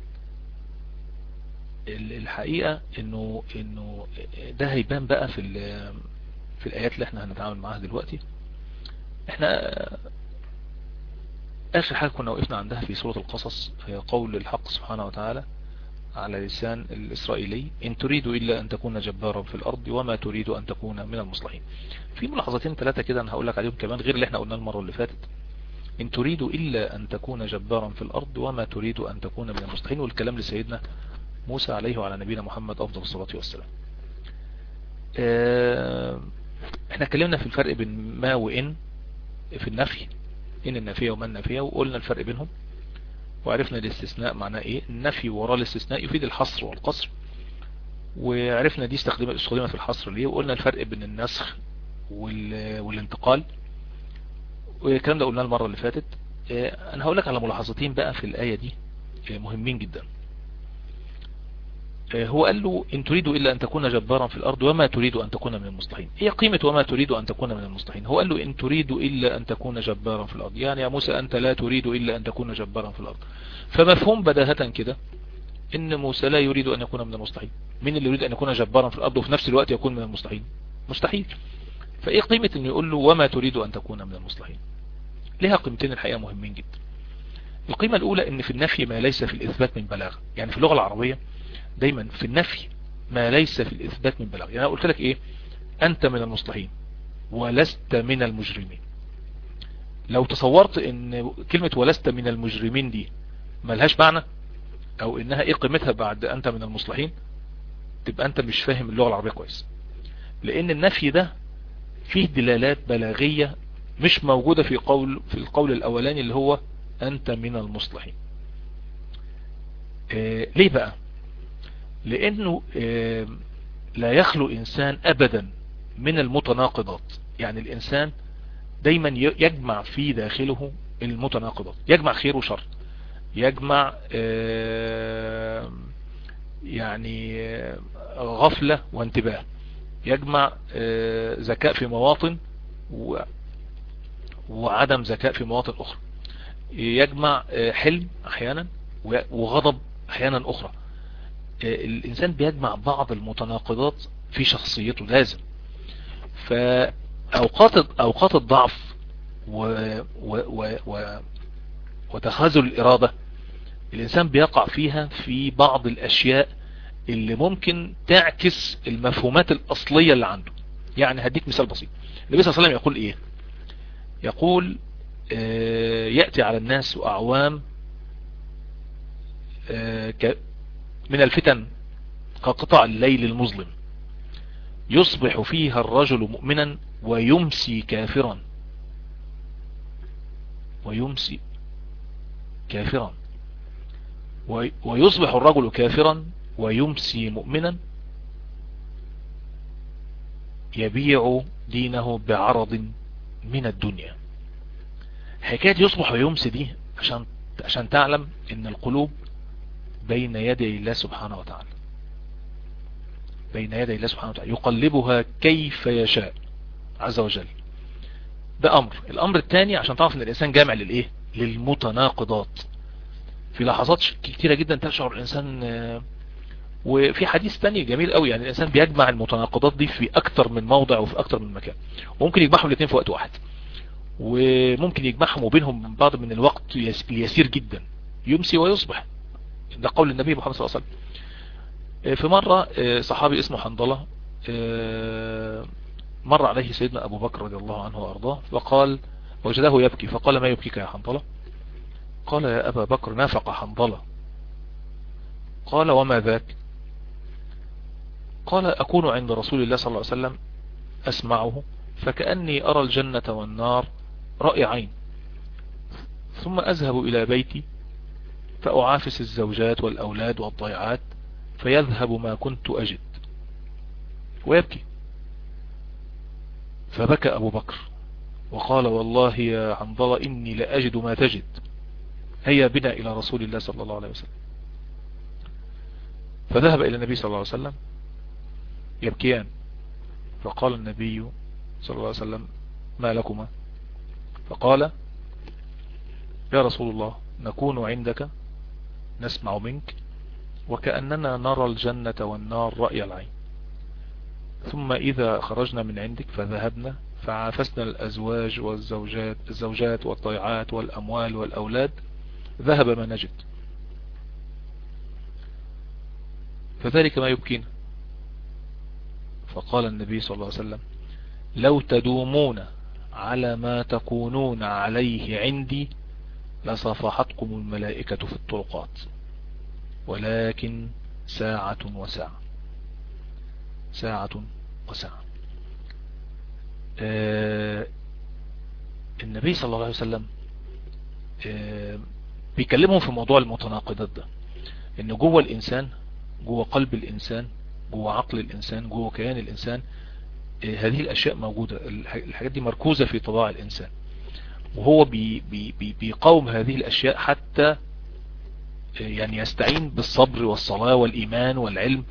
الحقيقة انه ده هيبان بقى في الآيات اللي احنا هنتعامل معاها دلوقتي. احنا اخر حاجة كنا وقفنا عندها في سورة القصص هي قول الحق سبحانه وتعالى على لسان الإسرائيلي إن تريد إلا أن تكون جبارا في الأرض وما تريد أن تكون من المصلحين. في ملاحظتين ثلاثة كده أنا هقول لك عليهم كمان غير اللي احنا قلناه المرة اللي فاتت. إن تريد إلا أن تكون جبارا في الأرض وما تريد أن تكون من المصلحين، والكلام لسيدنا موسى عليه وعلى نبينا محمد أفضل الصلاة والسلام. احنا اتكلمنا في الفرق بين ما وإن في النفي، إن النافية وما النافية، وقلنا الفرق بينهم، وعرفنا الاستثناء معناه ايه. النفي وراء الاستثناء يفيد الحصر والقصر، وعرفنا دي استخدمت في الحصر ليه، وقلنا الفرق بين النسخ والانتقال، والكلام ده قلناه المرة اللي فاتت. انا هقول لك على ملاحظتين بقى في الآية دي مهمين جدا. هو قال له إن تريد إلا أن تكون جبارا في الأرض وما تريد أن تكون من المصلحين. هي قيمة وما تريد أن تكون من المصلحين. هو قال له إن تريد إلا أن تكون جبارا في الأرض، يعني يا موسى أنت لا تريد إلا أن تكون جبارا في الأرض. فمفهوم بداهة كده إن موسى لا يريد أن يكون من المصلحين. من اللي يريد أن يكون جبارا في الأرض وفي نفس الوقت يكون من المصلحين؟ مستحيل. فإيه قيمة إنه يقول له وما تريد أن تكون من المصلحين؟ لها قيمتين الحقيقة مهمين جدا. القيمة الأولى إن في النفي ما ليس في الإثبات من بلاغة. يعني في اللغة العربية دايما في النفي ما ليس في الإثبات من بلاغة. يعني أنا قلت لك إيه؟ أنت من المصلحين ولست من المجرمين. لو تصورت إن كلمة ولست من المجرمين دي ملهاش معنى، أو إنها إيه قيمتها بعد أنت من المصلحين، تبقى أنت مش فاهم اللغة العربية كويس. لأن النفي ده فيه دلالات بلاغية مش موجودة في القول الأولاني اللي هو أنت من المصلحين. ليه بقى؟ لانه لا يخلو انسان ابدا من المتناقضات. يعني الانسان دايما يجمع في داخله المتناقضات، يجمع خير وشر، يجمع يعني غفلة وانتباه، يجمع ذكاء في مواطن وعدم ذكاء في مواطن اخرى، يجمع حلم احيانا وغضب احيانا اخرى. الانسان بيجمع بعض المتناقضات في شخصيته لازم. فاوقات الضعف وتخاذل الارادة الانسان بيقع فيها في بعض الاشياء اللي ممكن تعكس المفهومات الاصلية اللي عنده. يعني هديك مثال بسيط. النبي صلى الله عليه وسلم يقول ايه؟ يقول يأتي على الناس اعوام من الفتن كقطع الليل المظلم يصبح فيها الرجل مؤمنا ويمسي كافرا، ويمسي كافرا، ويصبح الرجل كافرا ويمسي مؤمنا يبيع دينه بعرض من الدنيا. حكاية يصبح ويمسي دي عشان تعلم ان القلوب بين يدي الله سبحانه وتعالى، بين يدي الله سبحانه وتعالى يقلبها كيف يشاء عز وجل. ده امر. الامر الثاني عشان تعرف ان الانسان جامع للايه؟ للمتناقضات. في لحظات كتيرة جدا تشعر الانسان، وفي حديث تاني جميل قوي، يعني الانسان بيجمع المتناقضات دي في اكتر من موضع وفي اكتر من مكان، وممكن يجمعهم الاثنين في وقت واحد، وممكن يجمعهم وبينهم بعض من الوقت اليسير جدا، يمسي ويصبح. ده قول النبي محمد صلى الله عليه وسلم. في مرة صحابي اسمه حنظلة مر عليه سيدنا ابو بكر رضي الله عنه وارضاه، وقال وجده يبكي، فقال ما يبكيك يا حنظلة؟ قال يا ابا بكر نافق حنظلة. قال وما ذاك؟ قال أكون عند رسول الله صلى الله عليه وسلم أسمعه فكأني أرى الجنة والنار رأي عين، ثم أذهب إلى بيتي فأعافس الزوجات والأولاد والضيعات فيذهب ما كنت أجد، ويبكي. فبكى أبو بكر وقال والله يا حنظلة إني لأجد ما تجد، هيا بنا إلى رسول الله صلى الله عليه وسلم. فذهب إلى النبي صلى الله عليه وسلم يبكيان، فقال النبي صلى الله عليه وسلم ما لكما؟ فقال يا رسول الله نكون عندك نسمع منك وكأننا نرى الجنة والنار رأي العين، ثم إذا خرجنا من عندك فذهبنا فعافسنا الأزواج الزوجات والضيعات والأموال والأولاد ذهب ما نجد، فذلك ما يبكينا. فقال النبي صلى الله عليه وسلم لو تدومون على ما تكونون عليه عندي لصفحتكم الملائكة في الطرقات، ولكن ساعة وساعة، ساعة وساعة. النبي صلى الله عليه وسلم بيكلمهم في موضوع المتناقضات ده، ان جوه الانسان، جوه قلب الانسان، جوه عقل الانسان، جوه كيان الانسان هذه الاشياء موجودة، الحاجات دي مركوزة في طباع الانسان، وهو بيقاوم هذه الاشياء حتى يعني يستعين بالصبر والصلاة والايمان والعلم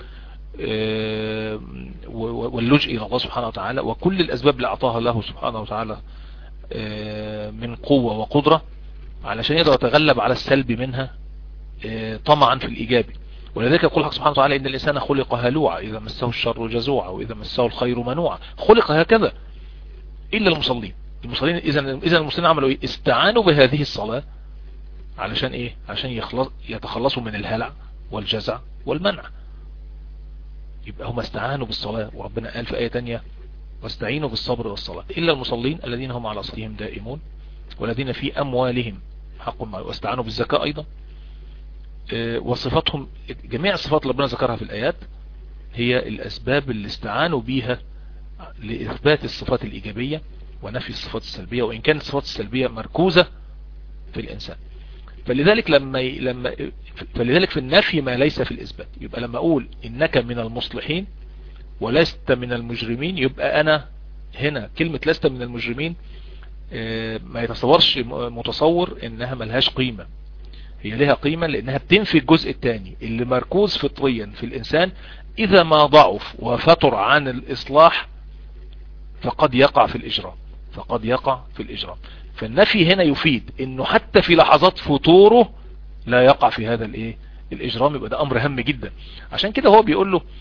واللجء الى الله سبحانه وتعالى، وكل الاسباب اللي اعطاها له سبحانه وتعالى من قوة وقدرة علشان يقدر يتغلب على السلب منها طمعا في الايجابي. ولذلك يقول الحق سبحانه وتعالى ان الانسان خلق هلوعا اذا مسه الشر جزوعا واذا مسه الخير منوعا، خلق هكذا الا المصلين. المصلين اذا المسلمين عملوا ايه؟ استعانوا بهذه الصلاة علشان ايه؟ عشان يتخلصوا من الهلع والجزع والمنع. يبقى هم استعانوا بالصلاة، وربنا قال في آية تانية واستعينوا بالصبر والصلاة. إلا المصلين الذين هم على صلاتهم دائمون والذين في أموالهم حق معلوم، واستعانوا بالزكاة أيضا. وصفاتهم جميع الصفات اللي ربنا ذكرها في الآيات هي الأسباب اللي استعانوا بيها لإثبات الصفات الإيجابية ونفي الصفات السلبية، وإن كانت الصفات السلبية مركوزة في الإنسان. فلذلك في النفي ما ليس في الإثبات. يبقى لما أقول إنك من المصلحين ولست من المجرمين، يبقى أنا هنا كلمة لست من المجرمين ما يتصورش متصور إنها ملهاش قيمة. هي لها قيمة لأنها بتنفي الجزء الثاني اللي مركوز فطريا في الإنسان، إذا ما ضعف وفتر عن الإصلاح فقد يقع في الإجرام. فالنفي هنا يفيد إنه حتى في لحظات فتوره لا يقع في هذا الإجرام. يبقى ده أمر هام جدا. عشان كده هو بيقول له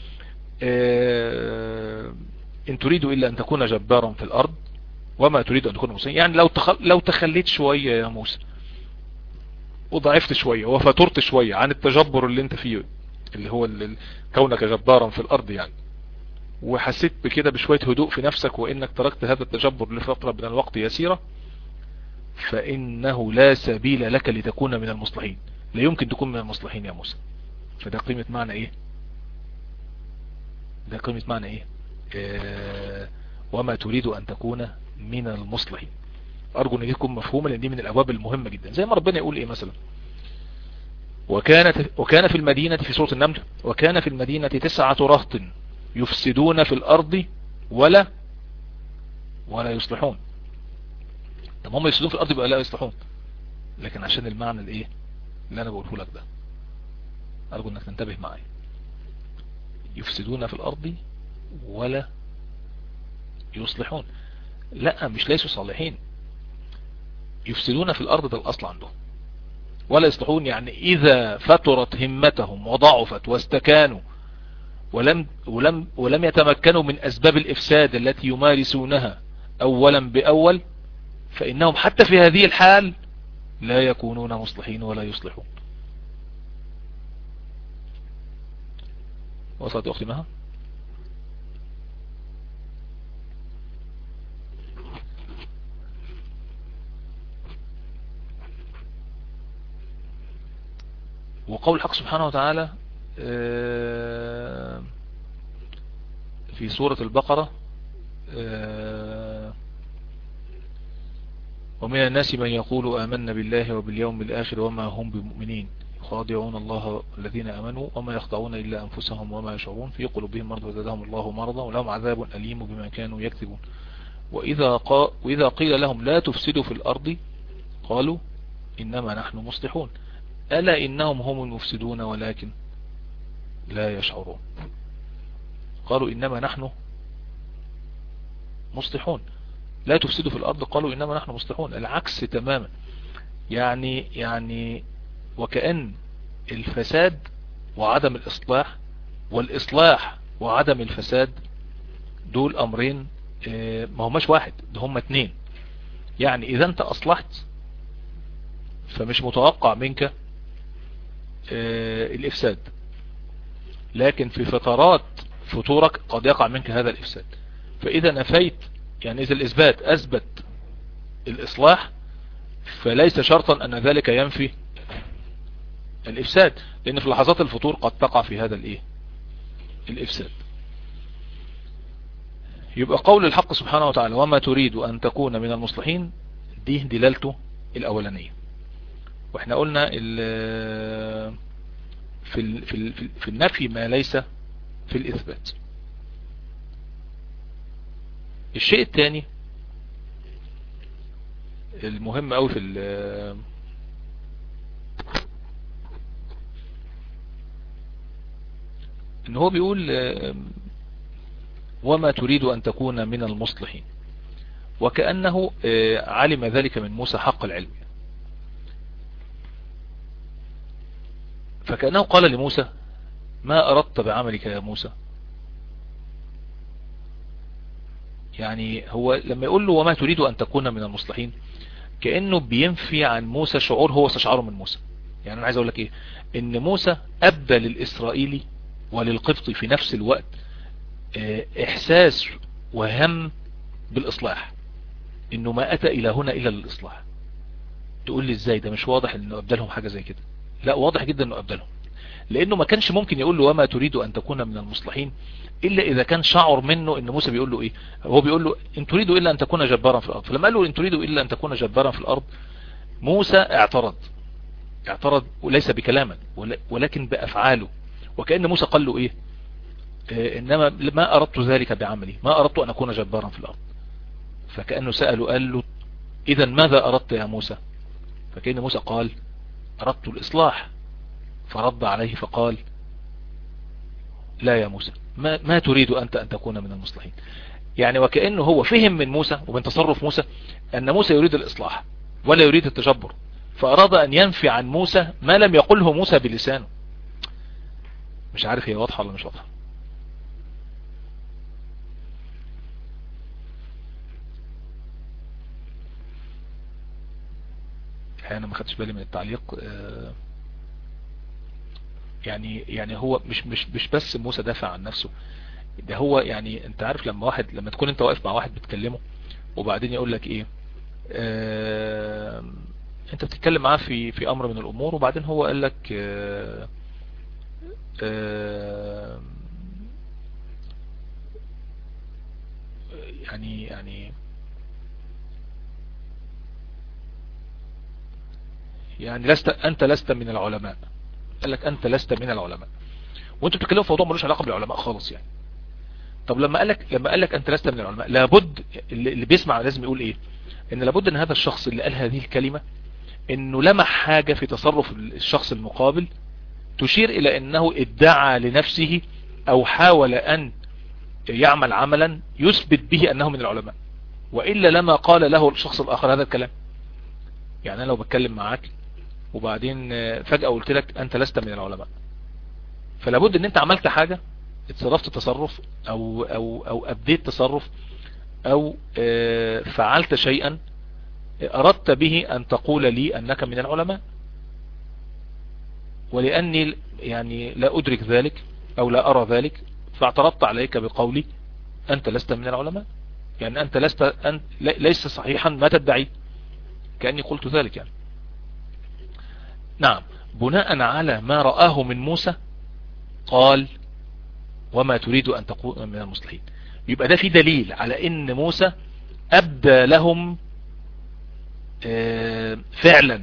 إن تريد إلا أن تكون جبارا في الأرض وما تريد أن تكون مسلما. يعني لو تخليت شوية يا موسى وضعفت شوية وفترت شوية عن التجبر اللي انت فيه، اللي هو كونك جبارا في الأرض يعني، وحسيت بكده بشوية هدوء في نفسك وإنك تركت هذا التجبر لفترة من الوقت يسيرة، فإنه لا سبيل لك لتكون من المصلحين. لا يمكن تكون من المصلحين يا موسى. فده قيمة معنى إيه؟ وما تريد أن تكون من المصلحين. أرجو أن دي تكون مفهومة، لأن دي من الأبواب المهمة جدا. زي ما ربنا يقول إيه مثلا، وكان في المدينة في سورة النمل، وكان في المدينة 9 رهط يفسدون في الأرض ولا يصلحون. طب هم يفسدون في الأرض بقى لا يصلحون، لكن عشان المعنى اللي أنا بقوله لك ده، أرجو أنك تنتبه معي. يفسدون في الأرض ولا يصلحون، لا مش ليسوا صالحين. يفسدون في الأرض ده الأصل عندهم، ولا يصلحون يعني إذا فترت همتهم وضعفت واستكانوا ولم يتمكنوا من أسباب الإفساد التي يمارسونها أولا بأول، فإنهم حتى في هذه الحال لا يكونون مصلحين ولا يصلحون. وصلت أختي مها؟ وقول الحق سبحانه وتعالى في سورة البقرة ومن الناس من يقول آمنا بالله وباليوم الآخر وما هم بمؤمنين يخادعون الله الذين آمنوا وما يخدعون إلا أنفسهم وما يشعرون في قلوبهم مرض وزادهم الله مرضا ولهم عذاب أليم بما كانوا يكذبون. وإذا قيل لهم لا تفسدوا في الأرض قالوا إنما نحن مصلحون ألا إنهم هم المفسدون ولكن لا يشعرون. قالوا إنما نحن مصلحون، لا تفسدوا في الأرض قالوا إنما نحن مصلحون. العكس تماما. يعني وكأن الفساد وعدم الإصلاح والإصلاح وعدم الفساد دول أمرين ما هماش واحد، ده هم اتنين. يعني إذا أنت أصلحت فمش متوقع منك الإفساد، لكن في فترات فتورك قد يقع منك هذا الإفساد. فإذا نفيت، يعني إذا الإثبات أثبت الإصلاح فليس شرطا أن ذلك ينفي الإفساد، لأن في لحظات الفتور قد تقع في هذا الإفساد. يبقى قول الحق سبحانه وتعالى وما تريد أن تكون من المصلحين دي دلالته الأولانية. واحنا قلنا في النفي ما ليس في الإثبات. الشيء الثاني المهم قوي ان هو بيقول وما تريد ان تكون من المصلحين، وكأنه علم ذلك من موسى حق العلم. فكأنه قال لموسى ما أردت بعملك يا موسى. يعني هو لما يقول له وما تريد أن تكون من المصلحين كأنه بينفي عن موسى شعور هو استشعره من موسى. يعني أنا عايز أقول لك إيه، إن موسى أبدى للإسرائيلي وللقبطي في نفس الوقت إحساس وهم بالإصلاح، إنه ما أتى إلى هنا إلا للإصلاح. تقول لي إزاي ده مش واضح إنه أبدلهم حاجة زي كده؟ لا واضح جدا إنه أبدلهم، لأنه ما كانش ممكن يقول له وما تريد أن تكون من المصلحين إلا إذا كان شعر منه إن موسى بيقول له إيه. هو بيقول له إن تريد إلا أن تكون جبارا في الأرض، فلما قال له إن تريد إلا أن تكون جبارا في الأرض موسى اعترض اعترض وليس بكلاما ولكن بأفعاله، وكأن موسى قال له ايه، انما ما اردت ذلك بعملي، ما اردت ان اكون جبارا في الارض. فكأنه سأله قال له اذا ماذا اردت يا موسى؟ فكأن موسى قال اردت الاصلاح. فرد عليه فقال لا يا موسى، ما تريد انت ان تكون من المصلحين. يعني وكأنه هو فهم من موسى ومن تصرف موسى ان موسى يريد الاصلاح ولا يريد التجبر، فاراد ان ينفي عن موسى ما لم يقله موسى بلسانه. مش عارف هي واضحة ولا مش واضحة. انا ما خدتش بالي من التعليق. يعني هو مش بس موسى دافع عن نفسه، ده هو يعني انت عارف لما تكون انت واقف مع واحد بتكلمه وبعدين يقول لك ايه، انت بتتكلم معاه في امر من الامور، وبعدين هو قال لك يعني انت لست من العلماء. قال لك انت لست من العلماء، وانتوا بتتكلموا في موضوع ملوش علاقه بالعلماء خالص يعني. طب لما قال لك انت لست من العلماء، لابد اللي بيسمع لازم يقول ايه، ان لابد ان هذا الشخص اللي قال هذه الكلمة انه لمح حاجة في تصرف الشخص المقابل تشير الى انه ادعى لنفسه او حاول ان يعمل عملا يثبت به انه من العلماء، وإلا لما قال له الشخص الاخر هذا الكلام. يعني انا لو بتكلم معاك وبعدين فجأة قلت لك انت لست من العلماء، فلابد ان انت عملت حاجة، اتصرفت تصرف او ابديت تصرف او فعلت شيئا اردت به ان تقول لي انك من العلماء، ولاني يعني لا ادرك ذلك او لا ارى ذلك فاعترضت عليك بقولي انت لست من العلماء. يعني انت ليس صحيحا ما تدعي، كأني قلت ذلك يعني. نعم، بناء على ما رآه من موسى قال وما تريد ان تكون من المصلحين. يبقى ده في دليل على ان موسى ابدى لهم فعلا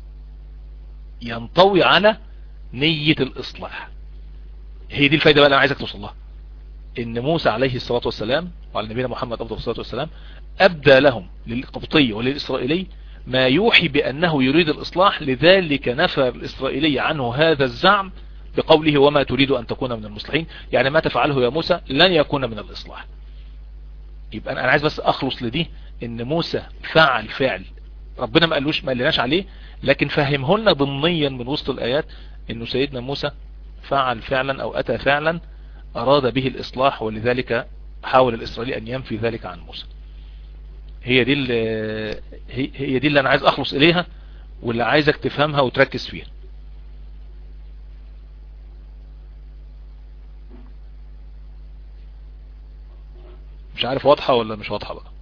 ينطوي على نية الاصلاح. هي دي الفايدة بقى اللي انا عايزك توصل لها، ان موسى عليه الصلاة والسلام وعلى نبينا محمد افضل الصلاة والسلام ابدى لهم للقبطي وللاسرائيلي ما يوحي بانه يريد الاصلاح، لذلك نفى الاسرائيلي عنه هذا الزعم بقوله وما تريد ان تكون من المصلحين. يعني ما تفعله يا موسى لن يكون من الاصلاح. يبقى انا عايز بس اخلص لدي، ان موسى فعل فعل ربنا ما قالناش عليه، لكن فهمه لنا ضمنيا من وسط الايات انه سيدنا موسى فعل فعلا او اتى فعلا اراد به الاصلاح، ولذلك حاول الاسرائيلي ان ينفي ذلك عن موسى. هي دي اللي انا عايز اخلص اليها، واللي عايزك تفهمها وتركز فيها. مش عارف واضحة ولا مش واضحة بقى.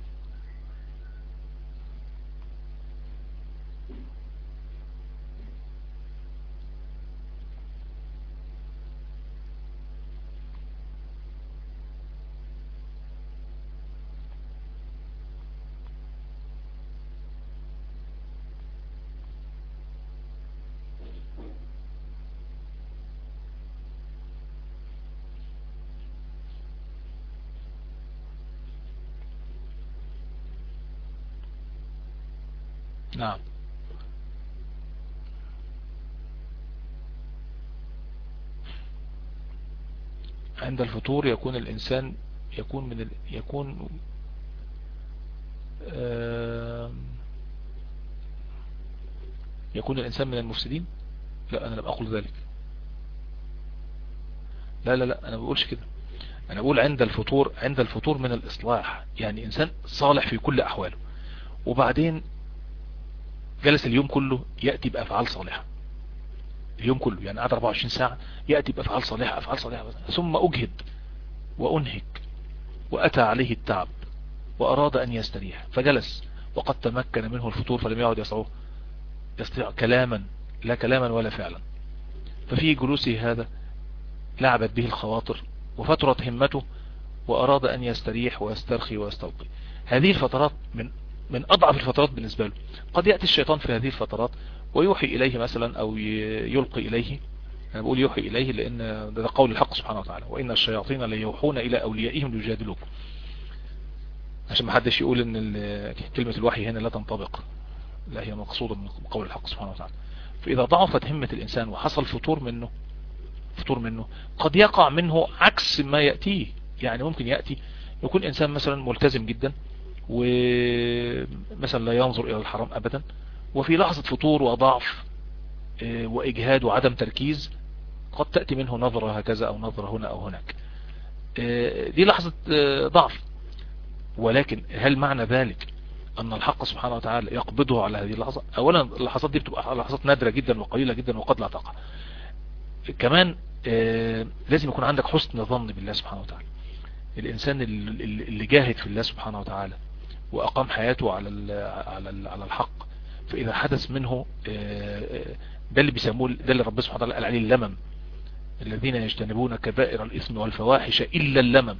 نعم، عند الفطور يكون الإنسان يكون الإنسان من المفسدين. لا أنا لم أقل ذلك. لا أنا بقولش كده. أنا بقول عند الفطور من الإصلاح، يعني إنسان صالح في كل أحواله، وبعدين جلس اليوم كله يأتي بأفعال صالحة. اليوم كله يعني قعد 24 ساعة يأتي بأفعال صالحة أفعال صالحة، ثم أجهد وأنهك وأتى عليه التعب وأراد أن يستريح فجلس، وقد تمكن منه الفطور فلم يعد يستطيع كلاما، لا كلاما ولا فعلا. ففي جلوسه هذا لعبت به الخواطر وفترت همته، وأراد أن يستريح ويسترخي ويستلقي. هذه الفترات من أضعف الفترات بالنسبة له. قد يأتي الشيطان في هذه الفترات ويوحي إليه مثلا أو يلقي إليه. أنا بقول يوحي إليه لأن ده قول الحق سبحانه وتعالى، وإن الشياطين ليوحون إلى أوليائهم ليجادلوكم، عشان ما حدش يقول ان كلمة الوحي هنا لا تنطبق، لا هي مقصودة من قول الحق سبحانه وتعالى. فإذا ضعفت همة الإنسان وحصل فتور منه قد يقع منه عكس ما يأتيه. يعني ممكن يأتي يكون إنسان مثلا ملتزم جدا ومثلا لا ينظر إلى الحرام أبدا، وفي لحظة فتور وضعف وإجهاد وعدم تركيز قد تأتي منه نظرة هكذا أو نظرة هنا أو هناك. دي لحظة ضعف، ولكن هل معنى ذلك أن الحق سبحانه وتعالى يقبضه على هذه اللحظة؟ أولا اللحظات دي بتبقى لحظات نادرة جدا وقليلة جدا وقد لا تقع. كمان لازم يكون عندك حسن ظن بالله سبحانه وتعالى. الإنسان اللي جاهد في الله سبحانه وتعالى وأقام حياته على الحق، فإذا حدث منه ده اللي بيسموه، ده اللي ربنا سبحانه وتعالى قال عليه اللمم، الذين يجتنبون كبائر الإثم والفواحش إلا اللمم.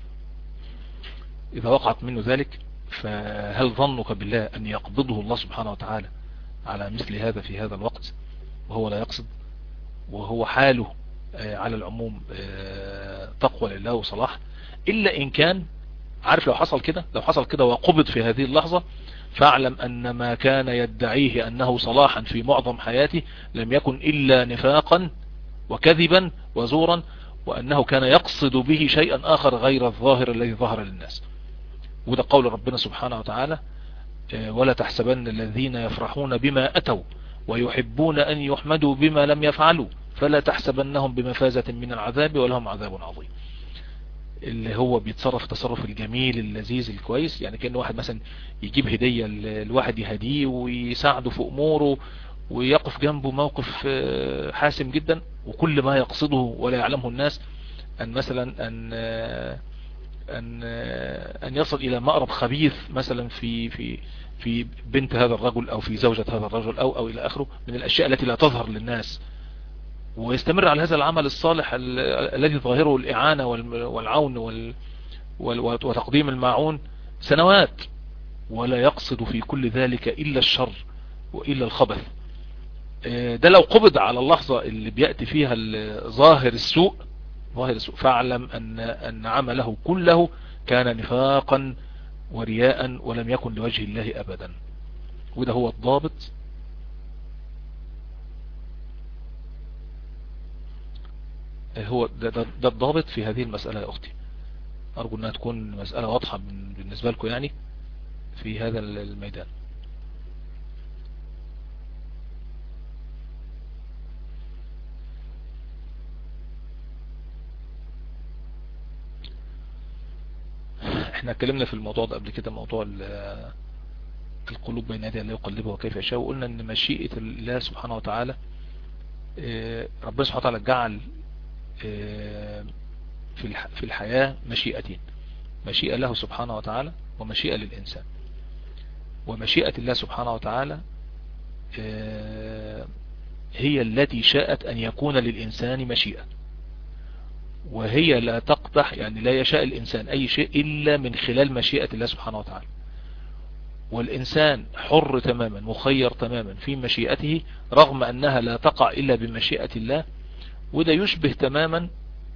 إذا وقعت منه ذلك فهل ظنك بالله أن يقبضه الله سبحانه وتعالى على مثل هذا في هذا الوقت وهو لا يقصد، وهو حاله على العموم تقوى لله وصلاح؟ إلا إن كان عارف، لو حصل كده وقبض في هذه اللحظة، فاعلم أن ما كان يدعيه أنه صلاحا في معظم حياته لم يكن إلا نفاقا وكذبا وزورا، وأنه كان يقصد به شيئا آخر غير الظاهر الذي ظهر للناس. وده قول ربنا سبحانه وتعالى: ولا تحسبن الذين يفرحون بما أتوا ويحبون أن يحمدوا بما لم يفعلوا فلا تحسبنهم بمفازة من العذاب ولهم عذاب عظيم. اللي هو بيتصرف تصرف الجميل اللذيذ الكويس، يعني كأن واحد مثلا يجيب هدية الواحد يهديه ويساعده في أموره ويقف جنبه موقف حاسم جدا، وكل ما يقصده ولا يعلمه الناس أن مثلا أن يصل إلى مأرب خبيث مثلا في بنت هذا الرجل أو في زوجة هذا الرجل أو إلى آخره من الأشياء التي لا تظهر للناس، ويستمر على هذا العمل الصالح الذي ظاهره الإعانة والعون وتقديم الماعون سنوات، ولا يقصد في كل ذلك إلا الشر وإلا الخبث. ده لو قبض على اللحظة اللي بيأتي فيها ظاهر السوء فاعلم أن عمله كله كان نفاقا ورياء ولم يكن لوجه الله أبدا. وده هو الضابط. ده الضابط في هذه المسألة يا أختي. أرجو أنها تكون مسألة واضحة بالنسبة لكم يعني في هذا الميدان. احنا اتكلمنا في الموضوع ده قبل كده، موضوع القلوب بين يدي الله يقلبها وكيف يشاء، وقلنا ان مشيئة الله سبحانه وتعالى، ربنا سبحانه وتعالى جعل في الحياة مشيئتين: مشيئة له سبحانه وتعالى ومشيئة للإنسان. ومشيئة الله سبحانه وتعالى هي التي شاءت أن يكون للإنسان مشيئة، وهي لا تقدح، يعني لا يشاء الإنسان أي شيء إلا من خلال مشيئة الله سبحانه وتعالى. والإنسان حر تماما مخير تماما في مشيئته رغم أنها لا تقع إلا بمشيئة الله. وده يشبه تماما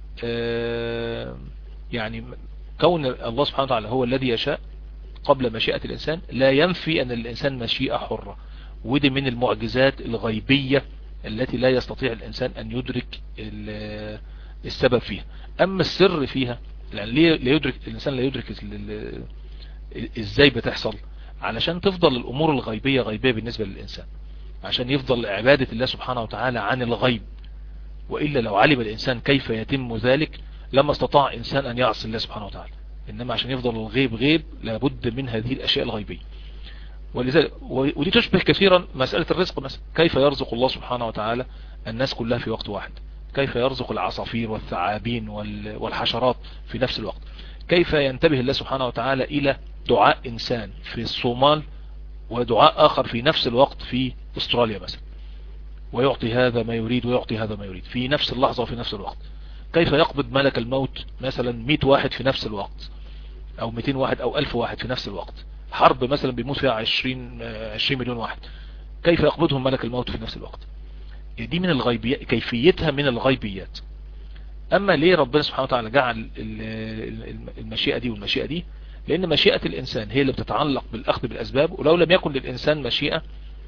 يعني كون الله سبحانه وتعالى هو الذي يشاء قبل مشيئة الإنسان لا ينفي أن الإنسان مشيئة حرة. ودي من المعجزات الغيبية التي لا يستطيع الإنسان أن يدرك السبب فيها. أما السر فيها، يعني ليه يدرك الإنسان لا يدرك إزاي بتحصل؟ علشان تفضل الأمور الغيبية غيبية بالنسبة للإنسان، عشان يفضل عبادة الله سبحانه وتعالى عن الغيب. وإلا لو علم الإنسان كيف يتم ذلك لما استطاع إنسان أن يعصي الله سبحانه وتعالى. إنما عشان يفضل الغيب غيب لابد من هذه الأشياء الغيبية. ولذلك ودي تشبه كثيرا مسألة الرزق مثلا. كيف يرزق الله سبحانه وتعالى الناس كلها في وقت واحد؟ كيف يرزق العصافير والثعابين والحشرات في نفس الوقت؟ كيف ينتبه الله سبحانه وتعالى إلى دعاء إنسان في الصومال ودعاء آخر في نفس الوقت في أستراليا مثلا، ويعطي هذا ما يريد ويعطي هذا ما يريد في نفس اللحظة وفي نفس الوقت؟ كيف يقبض ملك الموت مثلا 100 واحد في نفس الوقت، أو 200 واحد أو 1000 واحد في نفس الوقت؟ حرب مثلا بيموت فيها 20 مليون واحد، كيف يقبضهم ملك الموت في نفس الوقت؟ دي من الغيبيات، كيفيتها من الغيبيات. اما ليه ربنا سبحانه وتعالى جعل المشيئة دي والمشيئة دي؟ لان مشيئة الانسان هي اللي بتتعلق بالاخذ بالاسباب، ولو لم يكن للانسان مشيئة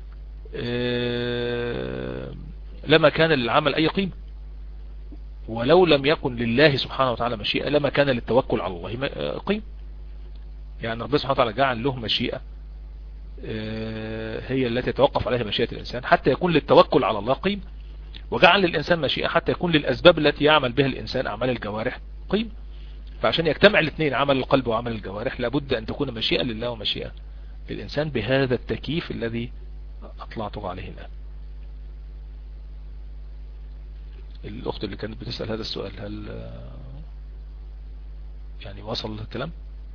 لما كان للعمل اي قيمة، ولو لم يكن لله سبحانه وتعالى مشيئة لما كان للتوكل على الله قيمة. يعني ربنا سبحانه وتعالى جعل له مشيئة هي التي يتوقف عليها مشيئة الإنسان حتى يكون للتوكل على الله قيمة، وجعل للإنسان مشيئة حتى يكون للأسباب التي يعمل بها الإنسان أعمال الجوارح قيمة. فعشان يجتمع الاثنين، عمل القلب وعمل الجوارح، لابد أن تكون مشيئة لله ومشيئة للإنسان بهذا التكييف الذي أطلعته عليه الآن. الأخت اللي كانت بتسأل هذا السؤال، هل يعني وصل الكلام؟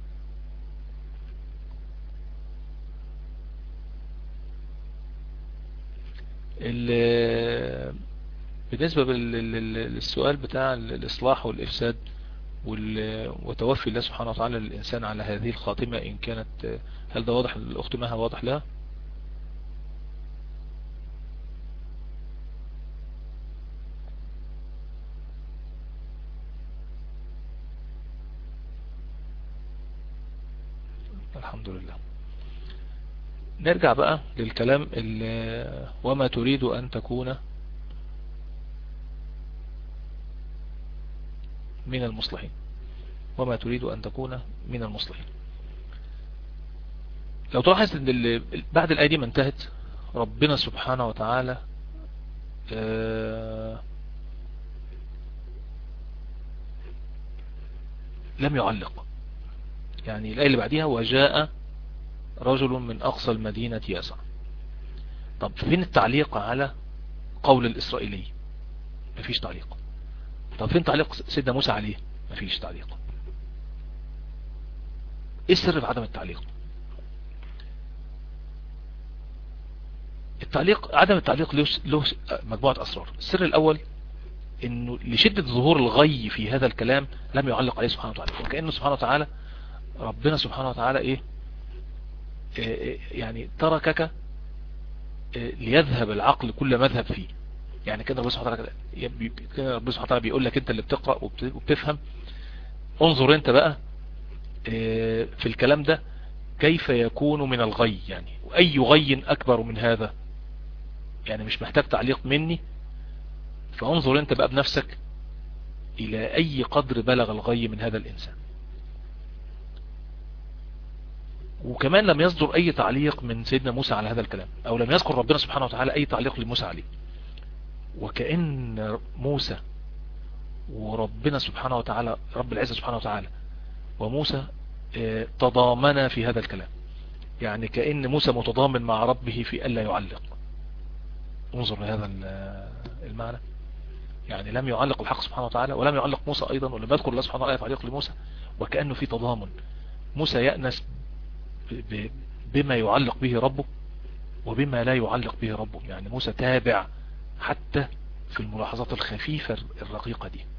بالنسبة للسؤال بتاع الإصلاح والإفساد وتوفي الله سبحانه وتعالى للإنسان على هذه الخاتمة، إن كانت، هل ده واضح الأخت مها، واضح لها؟ الحمد لله. نرجع بقى للكلام وما تريد أن تكون من المصلحين، وما تريد أن تكون من المصلحين. لو تلاحظ ان بعد الآية دي ما انتهت، ربنا سبحانه وتعالى لم يعلق. يعني الآية اللي بعديها وجاء رجل من أقصى المدينة يسعى. طب فين التعليق على قول الإسرائيلي؟ مفيش تعليق. طب فين تعليق سيدنا موسى عليه؟ مفيش تعليق. ايه السر في عدم التعليق؟ عدم التعليق له مجموعة أسرار. السر الأول انه لشدة ظهور الغي في هذا الكلام لم يعلق عليه سبحانه وتعالى، وكأنه سبحانه وتعالى، ربنا سبحانه وتعالى ايه يعني تركك ليذهب العقل كل مذهب فيه. يعني كده ربنا سبحانه وتعالى بيقول لك انت اللي بتقرأ وبتفهم، انظر انت بقى في الكلام ده كيف يكون من الغي، يعني واي غي اكبر من هذا، يعني مش محتاج تعليق مني. فانظر انت بقى بنفسك الى اي قدر بلغ الغي من هذا الانسان. وكمان لم يصدر اي تعليق من سيدنا موسى على هذا الكلام، او لم يذكر ربنا سبحانه وتعالى اي تعليق لموسى عليه. وكأن موسى وربنا سبحانه وتعالى، رب العزة سبحانه وتعالى وموسى تضامنا في هذا الكلام. يعني كأن موسى متضامن مع ربه في ألا يعلق. انظر لهذا المعنى. يعني لم يعلق الحق سبحانه وتعالى، ولم يعلق موسى أيضا، ولم يذكر الله سبحانه وتعالى تعليق لموسى، وكأنه في تضامن. موسى يأنس بما يعلق به ربه وبما لا يعلق به ربه. يعني موسى تابع حتى في الملاحظات الخفيفة الرقيقة دي.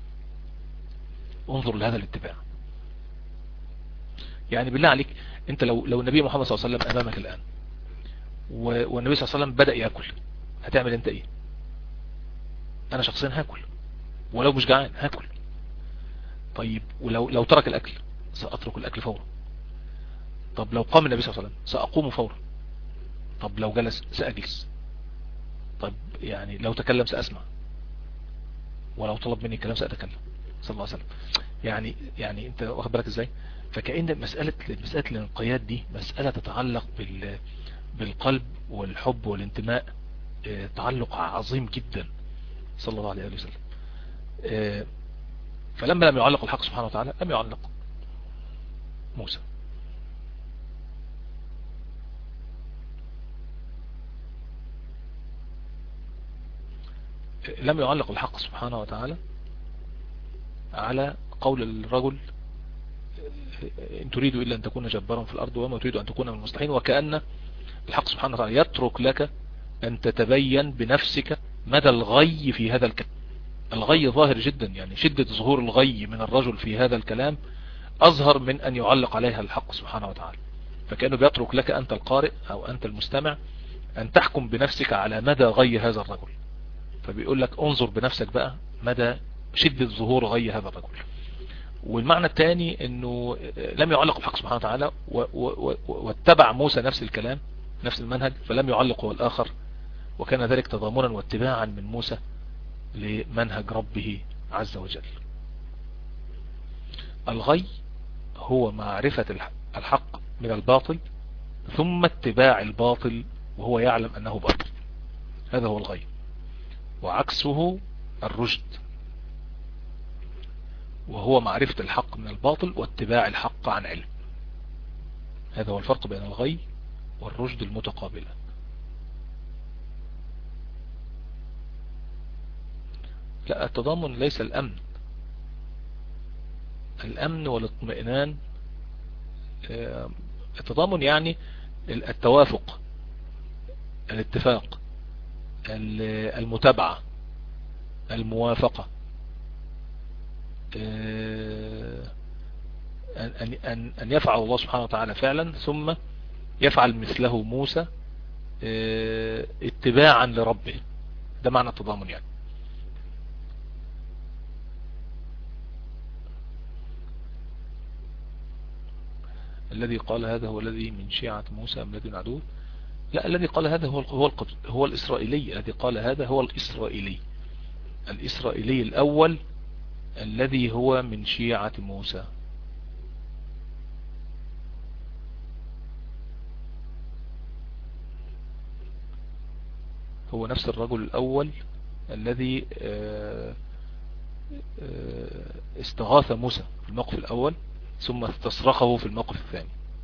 انظر لهذا الاتباع. يعني بالله عليك انت لو النبي محمد صلى الله عليه وسلم امامك الان، والنبي صلى الله عليه وسلم بدأ يأكل، هتعمل انت ايه؟ انا شخصيا هاكل، ولو مش جعان هاكل. طيب ولو ترك الاكل سأترك الاكل فورا. طب لو قام النبي صلى الله عليه وسلم سأقوم فورا. طب لو جلس سأجلس. طب يعني لو تكلم سأسمع، ولو طلب مني كلام سأتكلم صلى الله عليه وسلم. يعني انت واخد بالك ازاي؟ فكأن مسألة الانقياد دي مسألة تتعلق بالقلب والحب والانتماء، تعلق عظيم جدا صلى الله عليه وسلم. فلما لم يعلق الحق سبحانه وتعالى لم يعلق موسى. لم يعلق الحق سبحانه وتعالى على قول الرجل إن تريد إلا أن تكون جبارا في الأرض وما تريد أن تكون من المصلحين. وكأن الحق سبحانه وتعالى يترك لك أن تتبين بنفسك مدى الغي في هذا الكلام. الغي ظاهر جدا، يعني شدة ظهور الغي من الرجل في هذا الكلام أظهر من أن يعلق عليها الحق سبحانه وتعالى. فكأنه بيترك لك أنت القارئ أو أنت المستمع أن تحكم بنفسك على مدى غي هذا الرجل. فبيقول لك انظر بنفسك بقى مدى شدة ظهور غي هذا الرجل. والمعنى الثاني أنه لم يعلق الحق سبحانه وتعالى واتبع موسى نفس الكلام نفس المنهج، فلم يعلق هو الآخر، وكان ذلك تضامنا واتباعا من موسى لمنهج ربه عز وجل. الغي هو معرفة الحق من الباطل ثم اتباع الباطل وهو يعلم أنه باطل، هذا هو الغي. وعكسه الرشد، وهو معرفة الحق من الباطل واتباع الحق عن علم. هذا هو الفرق بين الغي والرشد المتقابلة. لا، التضامن ليس الأمن. الأمن والاطمئنان، التضامن يعني التوافق، الاتفاق، المتابعة، الموافقة، أن يفعل الله سبحانه وتعالى فعلا ثم يفعل مثله موسى اتباعا لربه. ده معنى التضامن يعني. الذي قال هذا هو الذي من شيعة موسى أم الذي من عدوه؟ لا، الذي قال هذا هو الإسرائيلي. الذي قال هذا هو الإسرائيلي الأول الذي هو من شيعة موسى. هو نفس الرجل الأول الذي استغاث موسى في الموقف الأول ثم استصرخه في الموقف الثاني.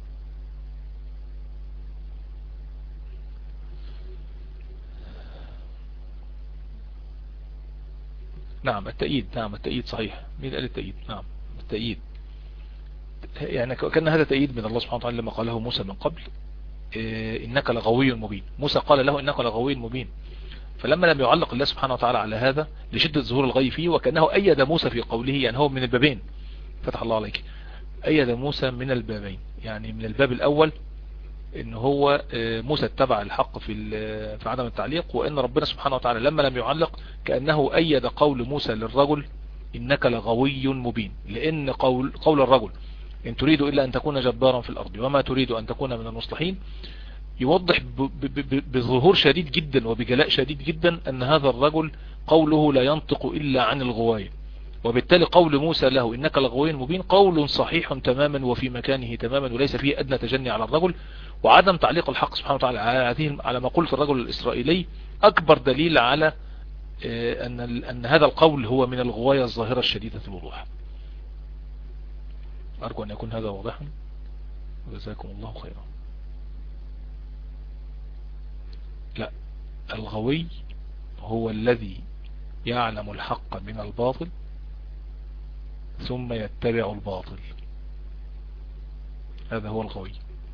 نعم التأييد صحيح. مين قال التأييد؟ نعم التأييد، يعني كان هذا تأييد من الله سبحانه وتعالى لما قاله موسى من قبل إنك لغوي مبين. موسى قال له إنك لغوي مبين، فلما لم يعلق الله سبحانه وتعالى على هذا لشدة ظهور الغي فيه، وكأنه أيد موسى في قوله، يعني هو من البابين، فتح الله عليك، أيد موسى من البابين، يعني من الباب الأول ان هو موسى اتبع الحق في عدم التعليق، وان ربنا سبحانه وتعالى لما لم يعلق كأنه أيد قول موسى للرجل إنك لغوي مبين، لأن قول الرجل إن تريد إلا أن تكون جبارا في الأرض وما تريد أن تكون من المصلحين يوضح بظهور شديد جدا وبجلاء شديد جدا أن هذا الرجل قوله لا ينطق إلا عن الغواية، وبالتالي قول موسى له إنك لغوي مبين قول صحيح تماما وفي مكانه تماما وليس فيه أدنى تجني على الرجل. وعدم تعليق الحق سبحانه وتعالى على ما قلت الرجل الإسرائيلي أكبر دليل على أن هذا القول هو من الغواية الظاهرة الشديدة الوضوح. أرجو أن يكون هذا واضحا، وجزاكم الله خيرا. لا، الغوي هو الذي يعلم الحق من الباطل ثم يتبع الباطل، هذا هو الغوي.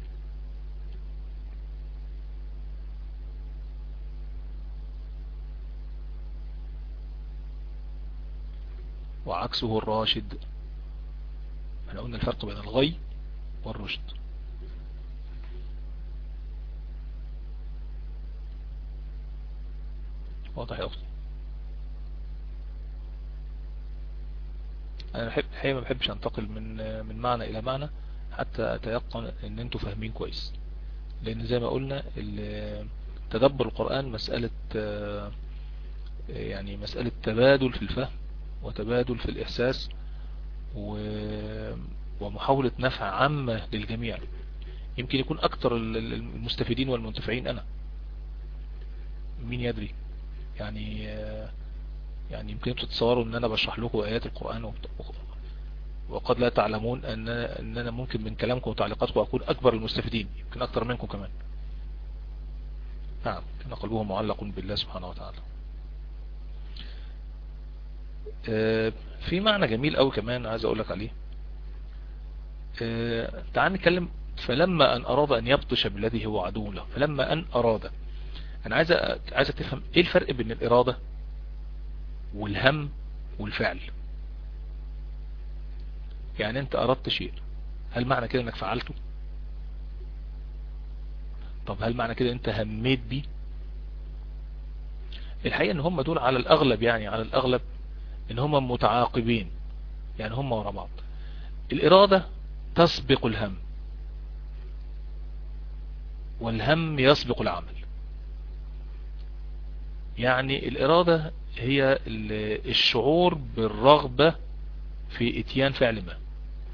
وعكسه الراشد. احنا قلنا الفرق بين الغي والرشد. واضح يا أختي؟ انا الحقيقة ما بحبش انتقل من معنى الى معنى حتى اتيقن ان انتوا فاهمين كويس، لان زي ما قلنا تدبر القرآن مسألة يعني مسألة تبادل في الفهم وتبادل في الإحساس ومحاولة نفع عامة للجميع. يمكن يكون أكثر المستفيدين والمنتفعين أنا، مين يدري، يعني يمكن تتصوروا أن أنا بشرح لكم آيات القرآن وقد لا تعلمون أن أنا ممكن من كلامكم وتعليقاتكم أكون أكبر المستفيدين، يمكن أكثر منكم كمان. نعم، كان قلبه معلق بالله سبحانه وتعالى. في معنى جميل أوي كمان عايز أقول لك عليه. تعال نتكلم. فلما أن أراد أن يبطش بالذي هو عدو له، فلما أن أراد، أنا عايز تفهم إيه الفرق بين الإرادة والهم والفعل. يعني أنت أردت شيء، هل معنى كده أنك فعلته؟ طب هل معنى كده انت هميت بيه؟ الحقيقة ان هم دول على الاغلب، يعني على الاغلب ان هم متعاقبين، يعني هم ورا بعض. الارادة تسبق الهم، والهم يسبق العمل. يعني الارادة هي الشعور بالرغبة في اتيان فعل ما،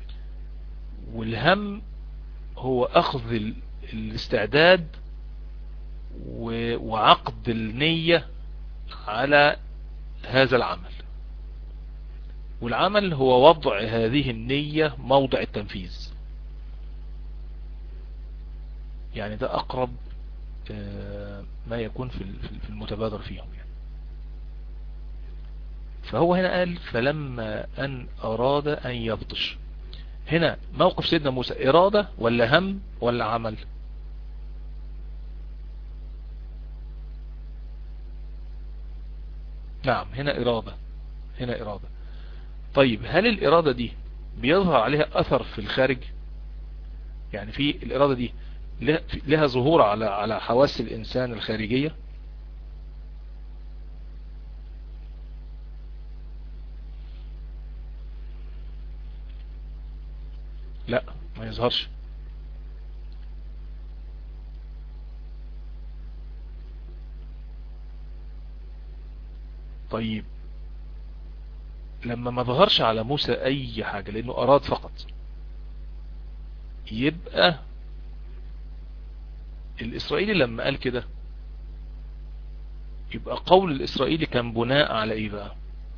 والهم هو اخذ الاستعداد وعقد النية على هذا العمل، والعمل هو وضع هذه النية موضع التنفيذ. يعني ده اقرب ما يكون في المتبادر فيهم يعني. فهو هنا قال فلما ان اراد ان يبطش. هنا موقف سيدنا موسى ارادة ولا هم ولا عمل؟ نعم هنا ارادة، هنا ارادة. طيب هل الارادة دي بيظهر عليها اثر في الخارج؟ يعني في الارادة دي لها ظهور على حواس الانسان الخارجية؟ لا ما يظهرش. طيب لما ما ظهرش على موسى اي حاجة لانه اراد فقط، يبقى الاسرائيلي لما قال كده، يبقى قول الاسرائيلي كان بناء على ايه بقى؟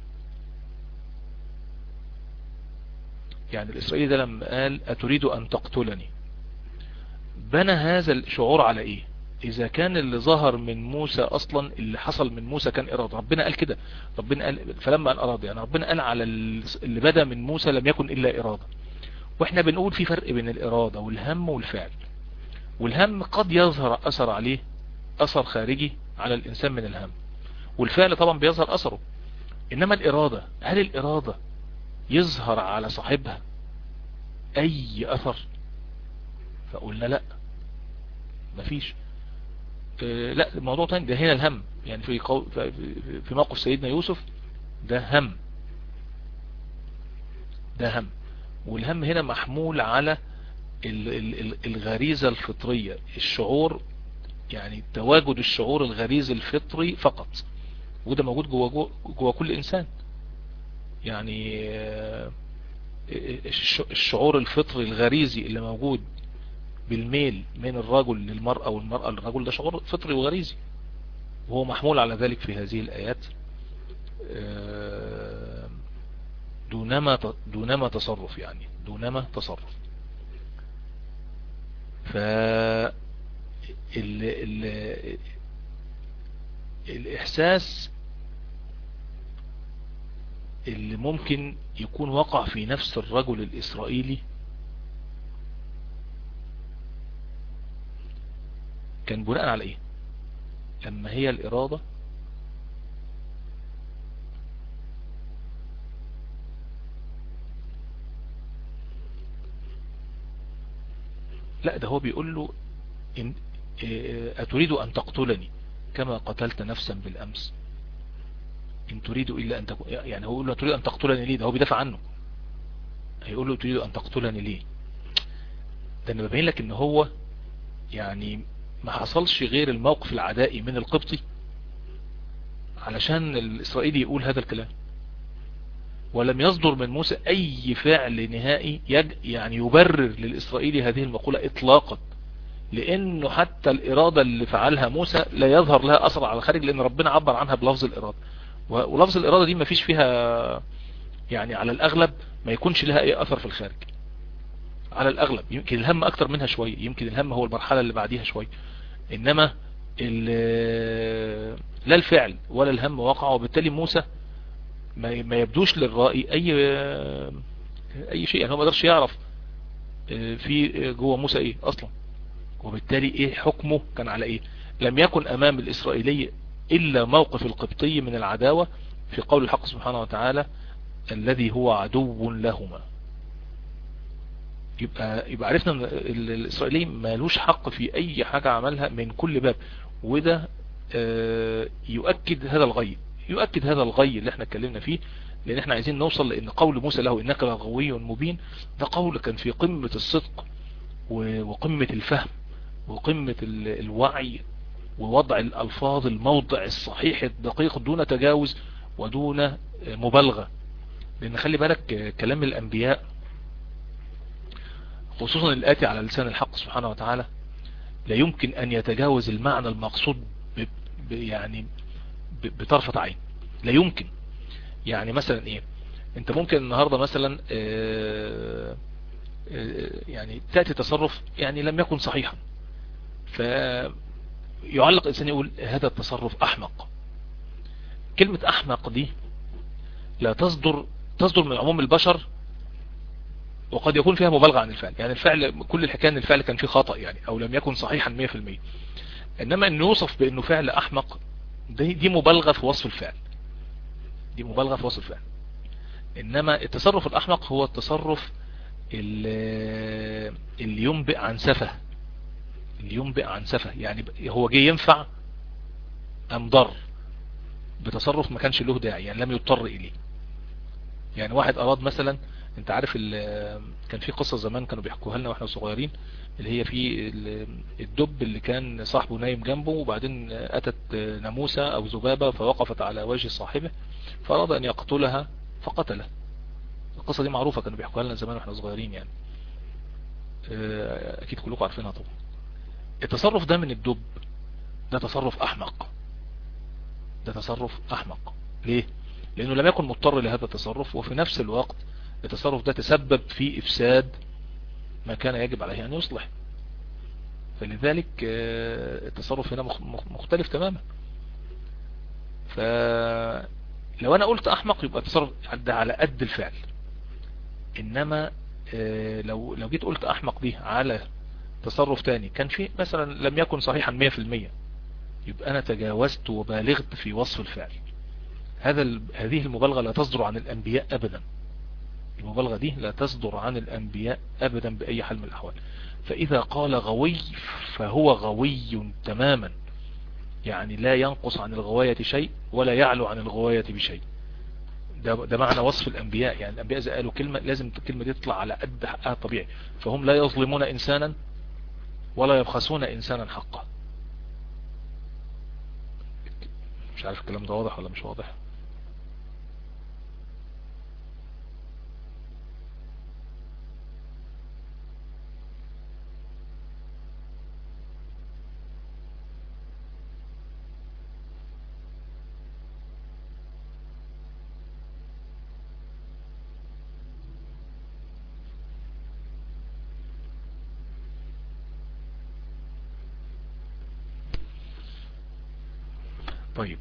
يعني الاسرائيلي ده لما قال اتريد ان تقتلني، بنى هذا الشعور على ايه؟ اذا كان اللي ظهر من موسى اصلا، اللي حصل من موسى كان ارادة، ربنا قال كده، ربنا قال فلما ان اراد، يعني ربنا قال على اللي بدا من موسى لم يكن الا ارادة. واحنا بنقول في فرق بين الارادة والهم والفعل. والهم قد يظهر اثر عليه، اثر خارجي على الانسان من الهم، والفعل طبعا بيظهر اثره. انما الارادة، هل الارادة يظهر على صاحبها اي اثر؟ فقلنا لا، مفيش. لا الموضوع تاني، ده هنا الهم يعني في موقف سيدنا يوسف ده هم، ده هم. والهم هنا محمول على الغريزة الفطرية، الشعور، يعني تواجد الشعور الغريزي الفطري فقط، وده موجود جوه كل انسان. يعني الشعور الفطري الغريزي اللي موجود بالميل من الرجل للمرأة والمرأة للرجل، ده شعور فطري وغريزي، وهو محمول على ذلك في هذه الآيات دونما تصرف، يعني دونما تصرف. ف الإحساس اللي ممكن يكون وقع في نفس الرجل الإسرائيلي كان بناء على ايه؟ لما هي الإرادة لا، ده هو بيقول له إن أتريد أن تقتلني كما قتلت نفسا بالأمس إن تريد إلا أن تكون، يعني هو يقول له تريد أن تقتلني ليه؟ ده هو بيدافع عنه، هيقول له تريد أن تقتلني ليه؟ ده أنا ببين لك إن هو يعني ما حصلش غير الموقف العدائي من القبطي علشان الإسرائيلي يقول هذا الكلام، ولم يصدر من موسى أي فعل نهائي يعني يبرر للإسرائيلي هذه المقولة إطلاقا، لأنه حتى الإرادة اللي فعلها موسى لا يظهر لها أثر على الخارج، لأن ربنا عبر عنها بلفظ الإرادة، ولفظ الإرادة دي ما فيش فيها، يعني على الأغلب ما يكونش لها أي أثر في الخارج على الأغلب. يمكن الهم أكتر منها شوية، يمكن الهم هو المرحلة اللي بعديها شوية، إنما لا الفعل ولا الهم وقع، وبالتالي موسى ما يبدوش للرائي أي شيء، يعني هو ما قدرش يعرف في جوه موسى إيه أصلا، وبالتالي إيه حكمه كان على إيه. لم يكن أمام الإسرائيلي إلا موقف القبطي من العداوة في قول الحق سبحانه وتعالى الذي هو عدو لهما. يبقى عرفنا ان الاسرائيلي مالوش حق في اي حاجة عملها من كل باب. وده يؤكد هذا الغي اللي احنا اتكلمنا فيه، لان احنا عايزين نوصل لان قول موسى له انك لغوي مبين ده قول كان في قمة الصدق وقمة الفهم وقمة الوعي ووضع الألفاظ الموضع الصحيح الدقيق دون تجاوز ودون مبالغة. لأن خلي بالك كلام الأنبياء خصوصا الآتي على لسان الحق سبحانه وتعالى لا يمكن أن يتجاوز المعنى المقصود يعني بطرفة عين. لا يمكن. يعني مثلا ايه، انت ممكن النهاردة مثلا يعني تأتي تصرف يعني لم يكن صحيحا، فيعلق إنسان يقول هذا التصرف أحمق. كلمة أحمق دي لا تصدر من عموم البشر، وقد يكون فيها مبالغة عن الفعل. يعني الفعل كل الحكاية ان الفعل كان فيه خطأ يعني او لم يكن صحيحا 100%. انما ان يوصف بانه فعل احمق دي مبالغة في وصف الفعل، دي مبالغة في وصف الفعل. انما التصرف الاحمق هو التصرف اللي ينبئ عن سفه، يعني هو جاي ينفع ام ضر بتصرف ما كانش له داعي، يعني لم يضطر اليه. يعني واحد اراد مثلا، انت عارف كان في قصة زمان كانوا بيحكوها لنا واحنا صغيرين، اللي هي في الدب اللي كان صاحبه نايم جنبه، وبعدين اتت ناموسة او ذبابة فوقفت على وجه صاحبه فاراد ان يقتلها فقتله. القصة دي معروفة كانوا بيحكوها لنا زمان واحنا صغيرين يعني، اكيد كلكم عارفينها طبعا. التصرف ده من الدب ده تصرف احمق. ليه؟ لانه لم يكن مضطر لهذا التصرف، وفي نفس الوقت التصرف ده تسبب في افساد ما كان يجب عليه ان يصلح. فلذلك التصرف هنا مختلف تماما. فلو انا قلت احمق يبقى التصرف عدى على قد الفعل. انما لو جيت قلت احمق دي على تصرف تاني كان فيه مثلا لم يكن صحيحا 100%، يبقى انا تجاوزت وبالغت في وصف الفعل. هذه المبالغة لا تصدر عن الانبياء ابدا. المبالغة دي لا تصدر عن الانبياء ابدا باي حال من الاحوال. فاذا قال غوي فهو غوي تماما، يعني لا ينقص عن الغواية شيء ولا يعلو عن الغواية بشيء. ده معنى وصف الانبياء. يعني الانبياء اذا قالوا كلمة لازم الكلمة دي تطلع على قد حقها الطبيعي. فهم لا يظلمون انسانا ولا يبخسون انسانا حقه. مش عارف الكلام ده واضح ولا مش واضح. طيب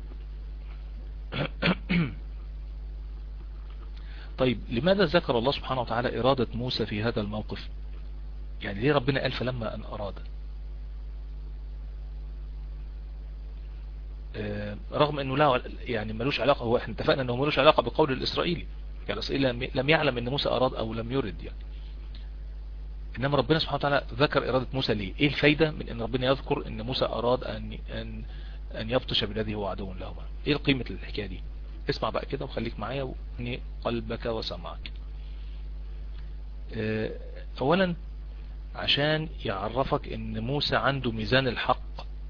طيب لماذا ذكر الله سبحانه وتعالى إرادة موسى في هذا الموقف؟ يعني ليه ربنا قال فلما أن أراد؟ رغم أنه لا يعني ملوش علاقة، هو احنا اتفقنا أنه ملوش علاقة بقول الإسرائيلي، يعني الإسرائيلي لم يعلم أن موسى أراد أو لم يرد يعني. إنما ربنا سبحانه وتعالى ذكر إرادة موسى ليه؟ إيه الفايدة من أن ربنا يذكر أن موسى أراد أن يبطش بالذي هو عدو لهما؟ إيه قيمة الحكاية دي؟ اسمع بقى كده وخليك معايا واني قلبك وسمعك. اولا عشان يعرفك ان موسى عنده ميزان الحق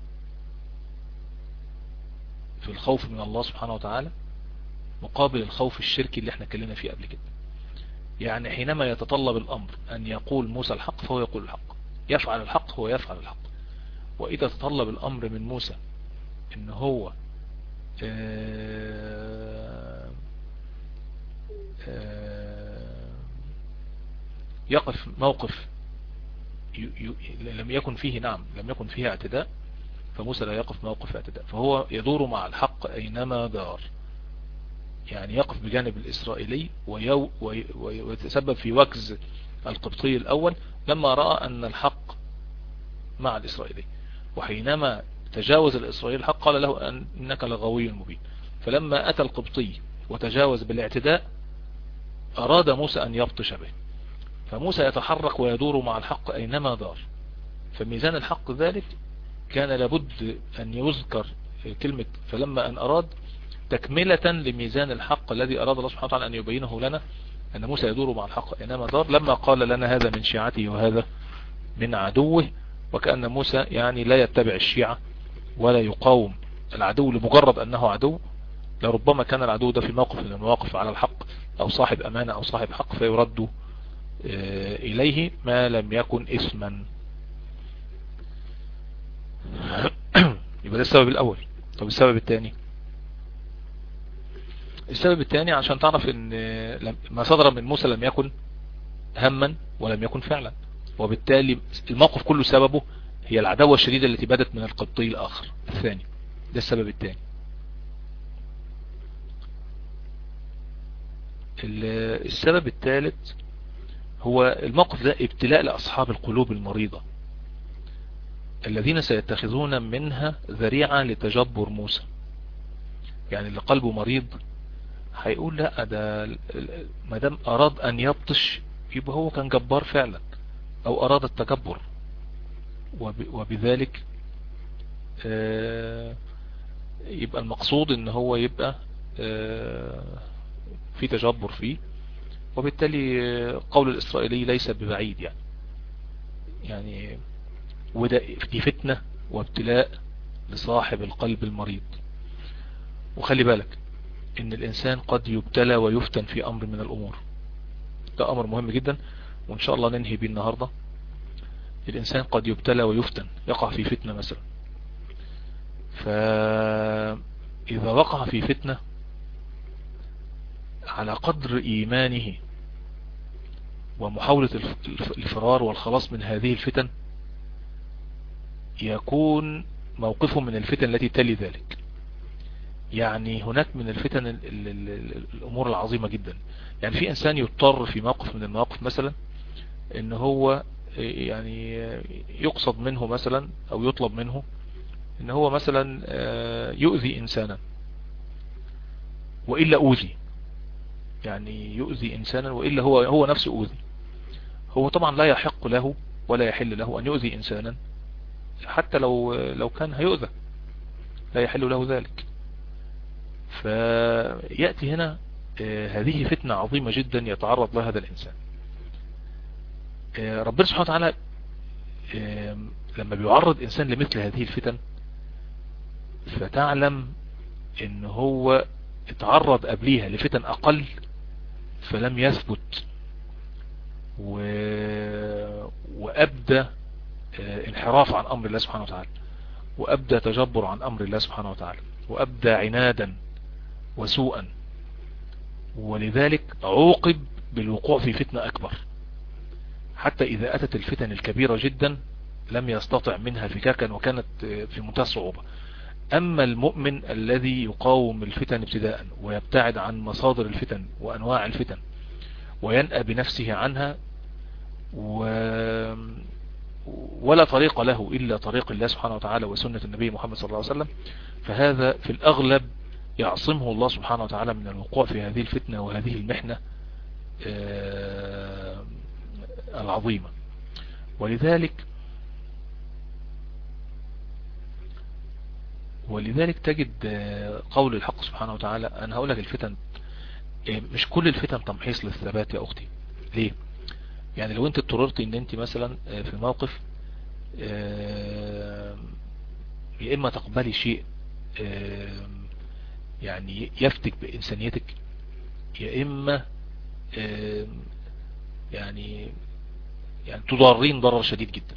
في الخوف من الله سبحانه وتعالى مقابل الخوف الشركي اللي احنا اتكلمنا فيه قبل كده. يعني حينما يتطلب الامر ان يقول موسى الحق فهو يقول الحق، يفعل الحق هو يفعل الحق. واذا تطلب الامر من موسى ان هو يقف موقف لم يكن فيه اعتداء، فموسى لا يقف موقف اعتداء، فهو يدور مع الحق اينما دار. يعني يقف بجانب الاسرائيلي ويتسبب في وكز القبطي الاول لما رأى ان الحق مع الاسرائيلي، وحينما تجاوز الاسرائيلي الحق قال له انك لغوي مبين. فلما اتى القبطي وتجاوز بالاعتداء اراد موسى ان يبطش به. فموسى يتحرك ويدور مع الحق أينما دار. فميزان الحق ذلك كان لابد أن يذكر كلمة فلما أن أراد تكملة لميزان الحق الذي أراد الله سبحانه وتعالى أن يبينه لنا، أن موسى يدور مع الحق أينما دار، لما قال لنا هذا من شيعته وهذا من عدوه. وكأن موسى يعني لا يتبع الشيعة ولا يقاوم العدو لمجرد أنه عدو، لربما كان العدو ده في موقف من المواقف على الحق أو صاحب أمانة أو صاحب حق فيرد إليه ما لم يكن إثما. يبقى ده السبب الأول. طب السبب الثاني، السبب الثاني عشان تعرف ان ما صدر من موسى لم يكن هما ولم يكن فعلا، وبالتالي الموقف كله سببه هي العداوة الشديدة التي بدت من القبطي الآخر الثاني. ده السبب الثاني. السبب الثالث هو الموقف ده ابتلاء لأصحاب القلوب المريضة الذين سيتخذون منها ذريعة لتجبر موسى. يعني اللي قلبه مريض هيقول لا، ده ما دام أراد أن يبطش يبقى هو كان جبار فعلا، أو أراد التكبر، وبذلك يبقى المقصود ان هو يبقى في تجبر فيه، وبالتالي قول الإسرائيلي ليس ببعيد. يعني وده دي فتنة وابتلاء لصاحب القلب المريض. وخلي بالك ان الانسان قد يبتلى ويفتن في امر من الامور، ده امر مهم جدا وان شاء الله ننهي بيه النهاردة. الانسان قد يبتلى ويفتن، يقع في فتنة مثلا، فاذا وقع في فتنة على قدر ايمانه ومحاولة الفرار والخلاص من هذه الفتن يكون موقفه من الفتن التي تلي ذلك. يعني هناك من الفتن الامور العظيمة جدا. يعني في انسان يضطر في موقف من المواقف مثلا ان هو يعني يقصد منه مثلا او يطلب منه ان هو مثلا يؤذي انسانا وإلا أوذي، يعني يؤذي انسانا وإلا هو نفسه أوذي. هو طبعا لا يحق له ولا يحل له ان يؤذي انسانا حتى لو كان هيؤذى، لا يحل له ذلك. فيأتي هنا هذه فتنة عظيمة جدا يتعرض لها هذا الإنسان. ربنا سبحانه وتعالى لما بيعرض إنسان لمثل هذه الفتن فتعلم إن هو اتعرض قبليها لفتن أقل فلم يثبت، وأبدى انحراف عن أمر الله سبحانه وتعالى، وأبدى تجبر عن أمر الله سبحانه وتعالى، وأبدى عنادا وسوءا، ولذلك عوقب بالوقوع في فتنة أكبر. حتى إذا أتت الفتن الكبيرة جدا لم يستطع منها فكاكا وكانت في منتهى الصعوبة. أما المؤمن الذي يقاوم الفتن ابتداء ويبتعد عن مصادر الفتن وأنواع الفتن وينأى بنفسه عنها ولا طريق له إلا طريق الله سبحانه وتعالى وسنة النبي محمد صلى الله عليه وسلم، فهذا في الأغلب يعصمه الله سبحانه وتعالى من الوقوع في هذه الفتنة وهذه المحنة العظيمة. ولذلك تجد قول الحق سبحانه وتعالى. أنا هقول لك الفتن مش كل الفتن تمحيص للثبات يا أختي. ليه؟ يعني لو أنت اضطررتي أن أنت مثلا في موقف يا إما تقبلي شيء يعني يفتك بإنسانيتك، يا إما يعني تضارين ضرر شديد جدا.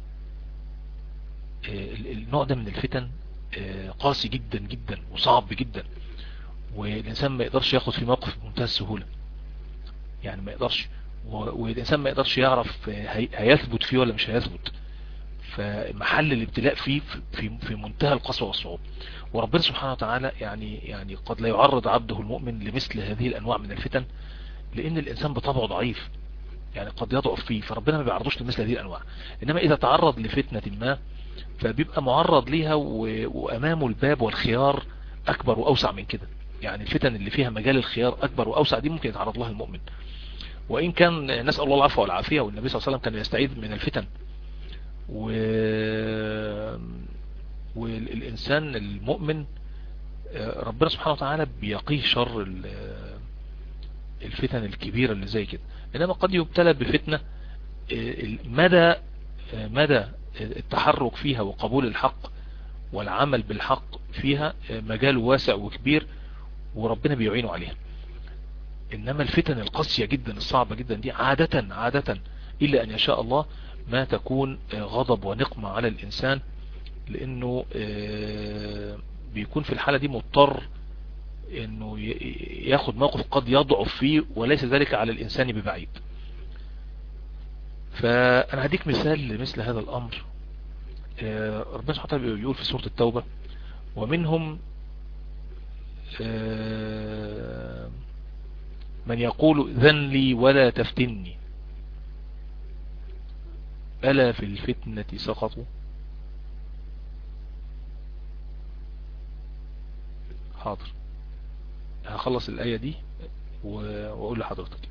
النوع ده من الفتن قاسي جدا جدا وصعب جدا، والإنسان ما يقدرش ياخد في موقف بمنتهى السهولة، يعني ما يقدرش، والإنسان ما يقدرش يعرف هيثبت فيه ولا مش هيثبت. فمحل الابتلاء فيه في منتهى القسوة والصعوبة. وربنا سبحانه وتعالى يعني قد لا يعرض عبده المؤمن لمثل هذه الأنواع من الفتن، لأن الإنسان بطبعه ضعيف، يعني قد يضعف فيه، فربنا ما بيعرضوش لمثل هذه الأنواع. إنما إذا تعرض لفتنة ما فبيبقى معرض ليها وأمامه الباب والخيار أكبر وأوسع من كده. يعني الفتن اللي فيها مجال الخيار أكبر وأوسع دي ممكن يتعرض لها المؤمن. وإن كان نسأل الله العفو والعافية، والنبي صلى الله عليه وسلم كان يستعيذ من الفتن، والإنسان المؤمن ربنا سبحانه وتعالى بيقيه شر الفتن الكبيرة اللي زي كده. إنما قد يبتلى بفتنة مدى التحرك فيها وقبول الحق والعمل بالحق فيها مجال واسع وكبير، وربنا بيعينه عليها. إنما الفتن القاسية جدا الصعبة جدا دي عادة إلا أن يشاء الله ما تكون غضب ونقمة على الإنسان، لأنه بيكون في الحالة دي مضطر أنه ياخد موقف قد يضعف فيه، وليس ذلك على الإنسان ببعيد. فأنا هديك مثال لمثل هذا الأمر. ربنا سبحانه وتعالى بيقول في سورة التوبة: ومنهم من يقول ذن لي ولا تفتني ألا في الفتنة سقطوا. حاضر، هخلص الآية دي وأقول لحضرتك.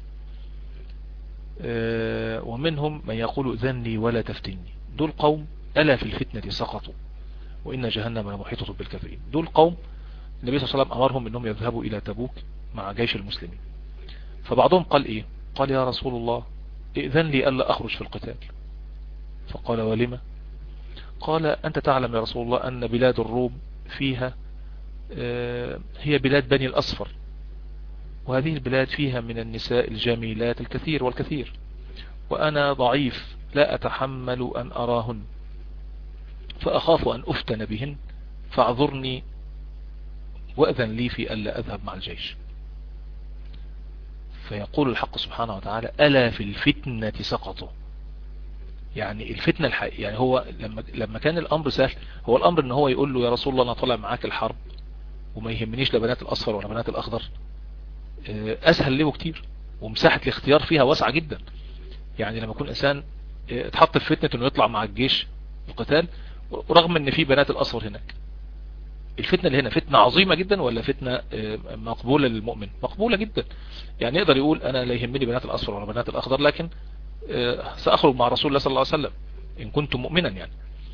ومنهم من يقول ذن لي ولا تفتني، دول قوم ألا في الفتنة سقطوا وإن جهنم لمحيطة بالكافرين. دول قوم النبي صلى الله عليه وسلم أمرهم أنهم يذهبوا إلى تبوك مع جيش المسلمين، فبعضهم قال إيه؟ قال: يا رسول الله ائذن لي ألا أخرج في القتال. فقال: ولما؟ قال: أنت تعلم يا رسول الله أن بلاد الروم فيها هي بلاد بني الأصفر، وهذه البلاد فيها من النساء الجميلات الكثير والكثير، وأنا ضعيف لا أتحمل أن أراهن، فأخاف أن أفتن بهن، فاعذرني وأذن لي في ألا أذهب مع الجيش. فيقول الحق سبحانه وتعالى: ألا في الفتنة سقطوا. يعني الفتنة الحقيقية، يعني هو لما كان الأمر سهل، هو الأمر ان هو يقول له: يا رسول الله أنا طالع معاك الحرب وما يهمنيش لا بنات الأصفر ولا بنات الأخضر، أسهل له كتير، ومساحة الاختيار فيها واسعة جدا. يعني لما يكون إنسان اتحط في فتنة انه يطلع مع الجيش القتال، رغم ان في بنات الأصفر هناك، الفتنة اللي هنا فتنة عظيمة جدا ولا فتنة مقبولة للمؤمن؟ مقبولة جدا. يعني يقدر يقول: أنا لا يهمني بنات الأصفر ولا بنات الأخضر، لكن سأخرج مع رسول الله صلى الله عليه وسلم إن كنت مؤمنا. يعني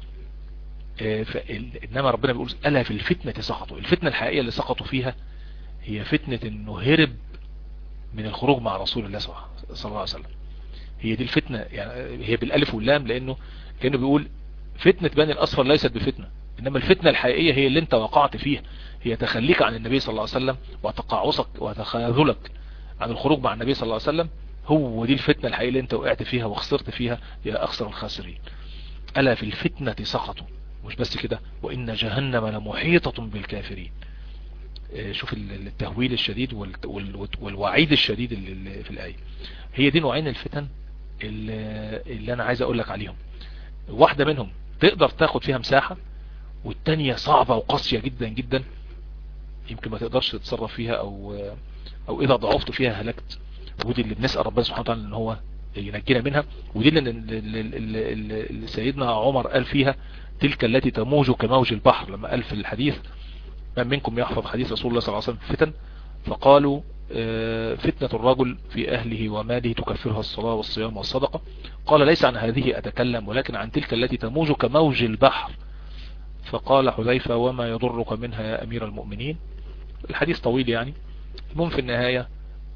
إنما ربنا بيقول: ألا في الفتنة سقطوا. الفتنة الحقيقية اللي سقطوا فيها هي فتنة إنه هرب من الخروج مع رسول الله صلى الله عليه وسلم. هي دي الفتنة، يعني هي بالألف واللام، لأنه كأنه بيقول فتنة بني الأصفر ليست بفتنة، إنما الفتنة الحقيقية هي اللي انت وقعت فيها، هي تخليك عن النبي صلى الله عليه وسلم وتقاعسك وتخاذلك عن الخروج مع النبي صلى الله عليه وسلم. هو دي الفتنة الحقيقية اللي انت وقعت فيها وخسرت فيها، يا أخسر الخاسرين. ألا في الفتنة سقطوا. مش بس كده: وإن جهنم لمحيطة بالكافرين. شوف التهويل الشديد والوعيد الشديد اللي في الآية. هي دي نوعين الفتن اللي أنا عايز أقول لك عليهم. واحدة منهم تقدر تاخد فيها مساحة، والتانية صعبة وقاسية جدا جدا، يمكن ما تقدرش تتصرف فيها، أو إذا ضعفت فيها هلكت. ودي اللي بنسأل ربنا سبحانه وتعالى ان هو ينجينا منها. ودي اللي سيدنا عمر قال فيها: تلك التي تموج كموج البحر، لما قال في الحديث: من منكم يحفظ حديث رسول الله صلى الله عليه وسلم فتن؟ فقالوا: فتنة الرجل في أهله وماله تكفرها الصلاة والصيام والصدقة. قال: ليس عن هذه أتكلم، ولكن عن تلك التي تموج كموج البحر. فقال حذيفة: وما يضرك منها يا أمير المؤمنين؟ الحديث طويل يعني. المهم في النهاية،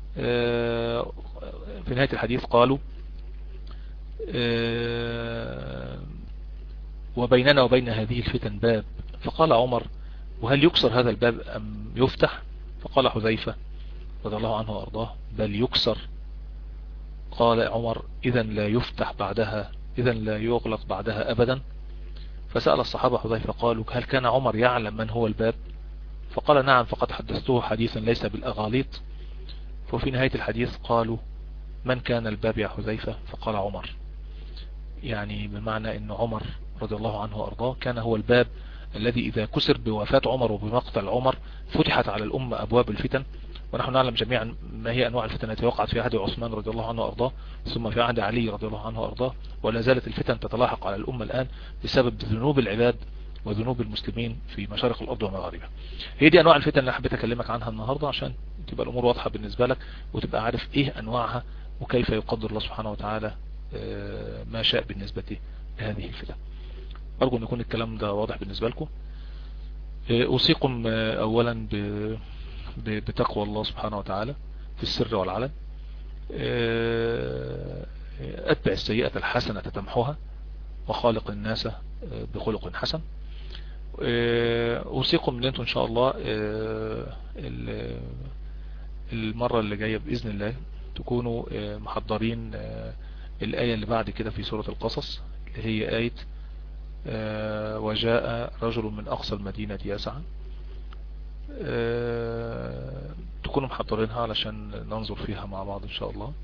في نهاية الحديث قالوا: وبيننا وبين هذه الفتن باب. فقال عمر: وهل يكسر هذا الباب أم يفتح؟ فقال حذيفة رضي الله عنه وأرضاه: بل يكسر. قال عمر: إذا لا يفتح بعدها، إذا لا يغلق بعدها أبدا. فسأل الصحابة حذيفة قالوا: هل كان عمر يعلم من هو الباب؟ فقال: نعم، فقد حدثته حديثا ليس بالأغاليط. وفي نهاية الحديث قالوا: من كان الباب يا حذيفة؟ فقال: عمر. يعني بمعنى أن عمر رضي الله عنه وأرضاه كان هو الباب الذي إذا كسر بوفاة عمر وبمقتل عمر فتحت على الأمة أبواب الفتن. ونحن نعلم جميعا ما هي أنواع الفتن التي وقعت في عهد عثمان رضي الله عنه وأرضاه، ثم في عهد علي رضي الله عنه وأرضاه، ولا زالت الفتن تتلاحق على الأمة الآن بسبب ذنوب العباد وذنوب المسلمين في مشارق الأرض ومغاربها. هي دي أنواع الفتن اللي حبيت أكلمك عنها النهاردة، عشان تبقى الأمور واضحة بالنسبة لك، وتبقى عارف إيه أنواعها وكيف يقدر الله سبحانه وتعالى ما شاء بالنسبة لهذه الفتن. أرجو أن يكون الكلام ده واضح بالنسبة لكم. أوصيكم أولا بتقوى الله سبحانه وتعالى في السر والعلن. أتبع السيئة الحسنة تمحوها وخالق الناس بخلق حسن. أوصيكم أن أنتم إن شاء الله المرة اللي جاية بإذن الله تكونوا محضرين الآية اللي بعد كده في سورة القصص، اللي هي آية وجاء رجل من أقصى المدينة يسعى. تكونوا محضرينها علشان ننظر فيها مع بعض إن شاء الله.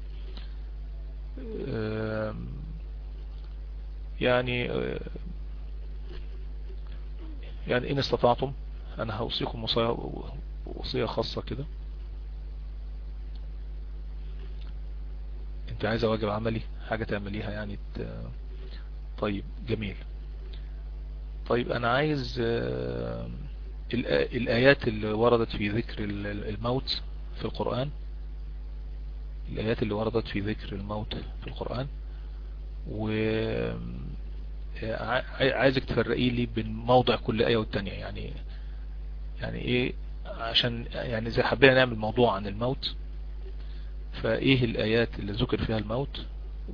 يعني إن استطعتم، أنا هوصيكم وصية خاصة كده. انت عايزة واجب عملي، حاجة تعمليها يعني طيب جميل. طيب انا عايز الآيات اللي وردت في ذكر الموت في القرآن، الآيات اللي وردت في ذكر الموت في القرآن، وعايزك تفرقي لي بين موضع كل آية والتانية. يعني ايه، عشان يعني زي حبينا نعمل موضوع عن الموت، فايه الآيات اللي ذكر فيها الموت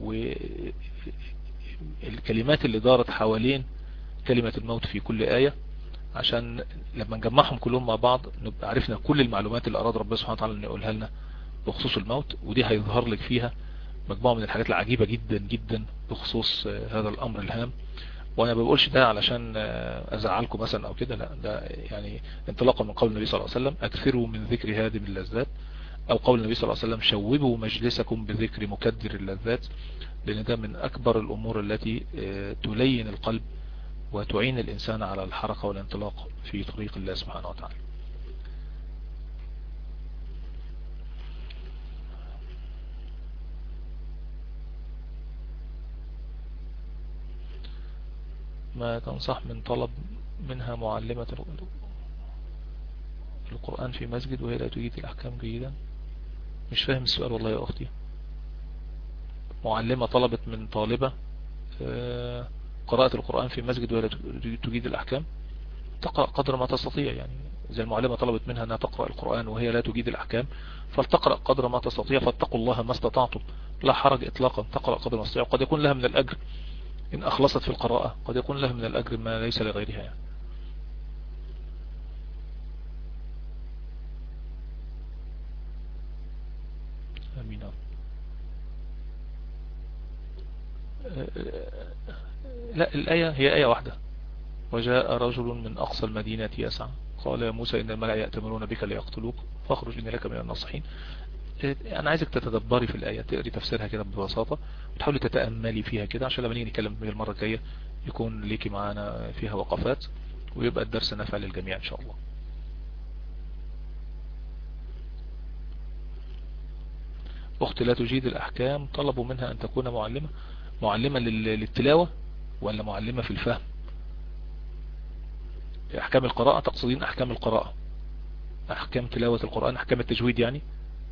والكلمات اللي دارت حوالين كلمة الموت في كل آية، عشان لما نجمعهم كلهم مع بعض نبقى عرفنا كل المعلومات اللي أراد ربنا سبحانه وتعالى أن يقولها لنا بخصوص الموت. ودي هيظهر لك فيها مجموعة من الحاجات العجيبة جدا جدا بخصوص هذا الأمر الهام. وانا ما بقولش ده علشان ازعلكم مثلا او كده، لا، ده يعني انطلاقا من قول النبي صلى الله عليه وسلم اكثروا من ذكر هادم اللذات، او قول النبي صلى الله عليه وسلم شوبوا مجلسكم بذكر مكدر اللذات، لان ده من اكبر الامور التي تلين القلب وتعين الانسان على الحركة والانطلاق في طريق الله سبحانه وتعالى. ما تنصح من طلب منها معلمة القرآن في مسجد وهي لا تجيد الأحكام جيدا؟ مش فاهم السؤال والله يا أختي. معلمة طلبت من طالبة قراءة القرآن في مسجد وهي لا تجيد الأحكام، تقرأ قدر ما تستطيع. يعني إذا المعلمة طلبت منها أنها تقرأ القرآن وهي لا تجيد الأحكام فلتقرأ قدر ما تستطيع، فاتقوا الله ما استطعتم، لا حرج إطلاقا، تقرأ قدر ما تستطيع. قد يكون لها من الأجر إن أخلصت في القراءة، قد يكون لها من الأجر ما ليس لغيرها يعني. أمين. لا، الآية هي آية واحدة، وجاء رجل من أقصى المدينة يسعى قال يا موسى إن الملأ يأتمرون بك ليقتلوك فاخرج إني لك من الناصحين. أنا عايزك تتدبري في الآية، تقري تفسيرها كده ببساطة وتحاولي تتأملي فيها كده، عشان لما نيجي نتكلم المرة الجاية يكون ليكي معانا فيها وقفات ويبقى الدرس نافع للجميع إن شاء الله. أختي لا تجيد الأحكام طلبوا منها أن تكون معلمة للتلاوة ولا معلمة في الفهم؟ أحكام القراءة تقصدين؟ أحكام القراءة، أحكام تلاوة القرآن، أحكام التجويد يعني؟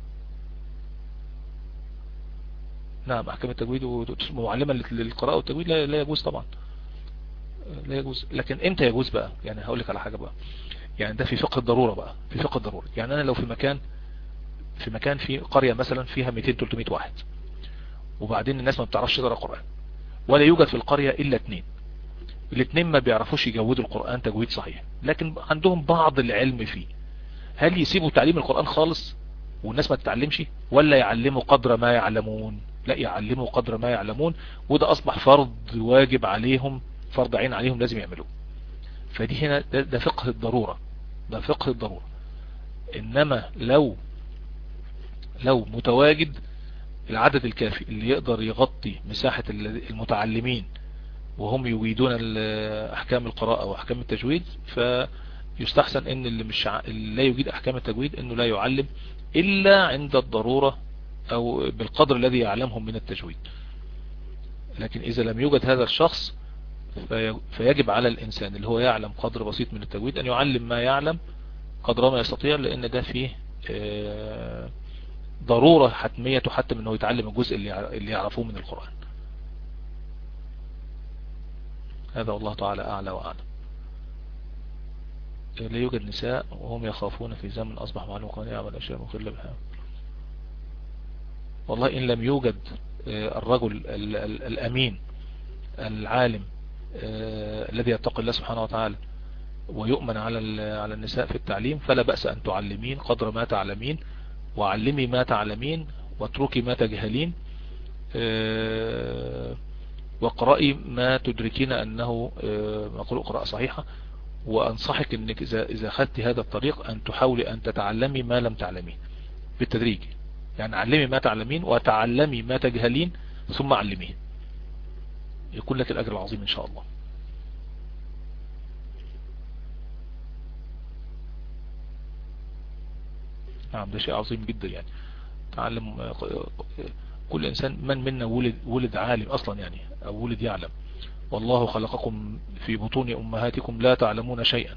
نعم، أحكام التجويد ومعلمة للقراءة والتجويد لا يجوز طبعا، لا يجوز. لكن امتى يجوز بقى؟ يعني هقول لك على حاجة بقى، يعني ده في فقه الضرورة بقى، في فقه الضرورة. يعني أنا لو في مكان في قرية مثلا فيها 200-300 واحد، وبعدين الناس ما بتعرفش تقرأ قرآن، ولا يوجد في القرية إلا 2، الاثنين ما بيعرفوش يجودوا القرآن تجويد صحيح، لكن عندهم بعض العلم فيه، هل يسيبوا تعليم القرآن خالص والناس ما تتعلمش، ولا يعلموا قدر ما يعلمون؟ لا، يعلموا قدر ما يعلمون، وده أصبح فرض واجب عليهم، فرض عين عليهم لازم يعملوه. فدي هنا ده فقه الضرورة، ده فقه الضرورة. إنما لو متواجد العدد الكافي اللي يقدر يغطي مساحة المتعلمين وهم يريدون احكام القراءة واحكام التجويد، فيستحسن ان اللي لا يجيد احكام التجويد انه لا يعلم الا عند الضرورة او بالقدر الذي يعلمهم من التجويد. لكن اذا لم يوجد هذا الشخص فيجب على الانسان اللي هو يعلم قدر بسيط من التجويد ان يعلم ما يعلم قدر ما يستطيع، لان ده فيه ضرورة حتمية تحتم انه يتعلم الجزء اللي يعرفوه من القرآن. هذا والله تعالى اعلى واعلم. لا يوجد نساء وهم يخافون في زمن اصبح معلوم قوانين يعمل اشياء مخلة بها. والله ان لم يوجد الرجل الامين العالم الذي يتقي الله سبحانه وتعالى ويؤمن على النساء في التعليم، فلا بأس أن تعلمين قدر ما تعلمين، وعلمي ما تعلمين واتركي ما تجهلين، واقرأي ما تدركين أنه مقروء قراءة صحيحة. وأنصحك أنك إذا خدت هذا الطريق أن تحاولي أن تتعلمي ما لم تعلمين بالتدريج. يعني علمي ما تعلمين وتعلمي ما تجهلين ثم علميه، يكون لك الأجر العظيم إن شاء الله. نعم ده شيء عظيم جدا. يعني تعلم كل إنسان، من منا ولد عالم أصلا يعني، أو ولد يعلم. والله خلقكم في بطون أمهاتكم لا تعلمون شيئا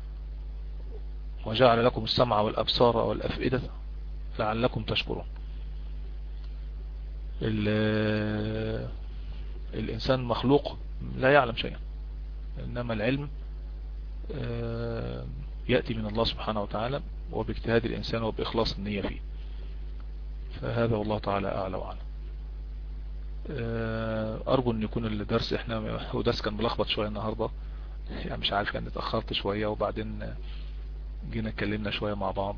وجعل لكم السمع والأبصار والأفئدة لعلكم تشكرون. الإنسان مخلوق لا يعلم شيئا، إنما العلم يأتي من الله سبحانه وتعالى وباجتهاد الإنسان وبإخلاص النية فيه. فهذا والله تعالى أعلى وأعلم. أرجو أن يكون الدرس، إحنا هو درس كان ملخبط شوية النهاردة، يعني مش عارف كان اتأخرت شوية وبعدين جينا اتكلمنا شوية مع بعض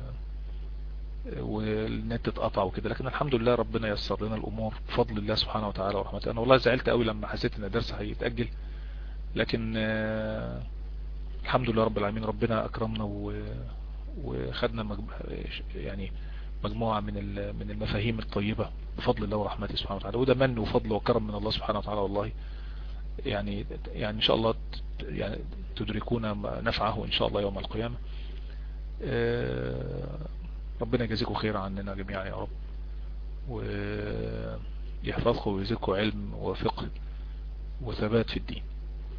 والنت اتقطع وكده، لكن الحمد لله ربنا يسر لنا الأمور بفضل الله سبحانه وتعالى ورحمته. أنا والله زعلت قوي لما حسيت أن الدرس هيتأجل، لكن الحمد لله رب العالمين ربنا أكرمنا وخدنا يعني مجموعة من المفاهيم الطيبة بفضل الله ورحمته سبحانه وتعالى، وده من وفضل وكرم من الله سبحانه وتعالى والله. يعني إن شاء الله يعني تدركون نفعه إن شاء الله يوم القيامة. ربنا يجزيكم خير عننا جميعا يا رب، ويحفظكم ويزيدكم علم وفقه وثبات في الدين.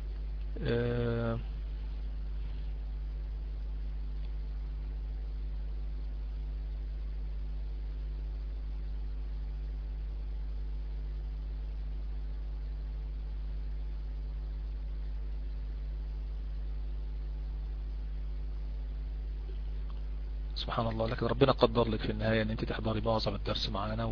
سبحان الله، لكن ربنا قدر لك في النهاية ان انت تحضري معظم الدرس معانا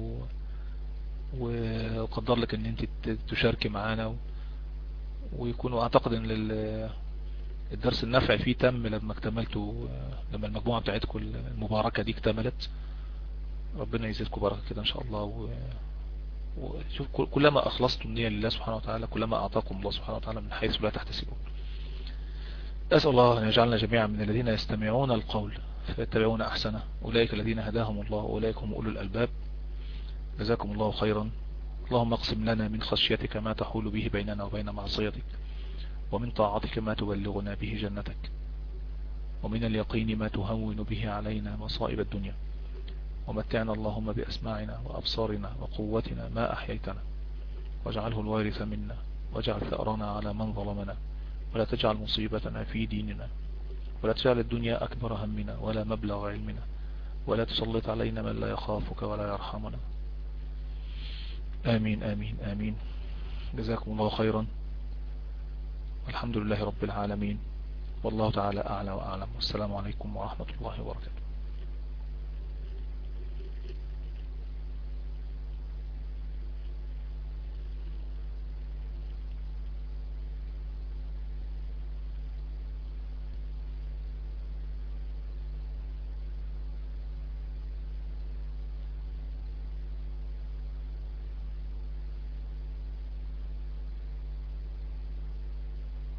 وقدر لك ان انت تشاركي معانا ويكون اعتقد ان الدرس النافع فيه تم لما اكتملتوا، لما المجموعة بتاعتكم المباركة دي اكتملت. ربنا يزيدكم بركة كده ان شاء الله. وشوف كلما اخلصتم النية لله سبحانه وتعالى كلما اعطاكم الله سبحانه وتعالى من حيث لا تحتسبون. أسأل الله أن يجعلنا جميعا من الذين يستمعون القول فيتبعون أحسنه، أولئك الذين هداهم الله وأولئك هم أولو الألباب. جزاكم الله خيرا. اللهم اقسم لنا من خشيتك ما تحول به بيننا وبين معصيتك، ومن طاعتك ما تبلغنا به جنتك، ومن اليقين ما تهون به علينا مصائب الدنيا، ومتعنا اللهم بأسماعنا وأبصارنا وقوتنا ما أحييتنا، واجعله الوارث منا، واجعل ثأرنا على من ظلمنا، ولا تجعل مصيبتنا في ديننا، ولا تجعل الدنيا أكبر همنا ولا مبلغ علمنا، ولا تسلط علينا من لا يخافك ولا يرحمنا. آمين آمين آمين. جزاكم الله خيرا، والحمد لله رب العالمين، والله تعالى أعلى وأعلم، والسلام عليكم ورحمة الله وبركاته.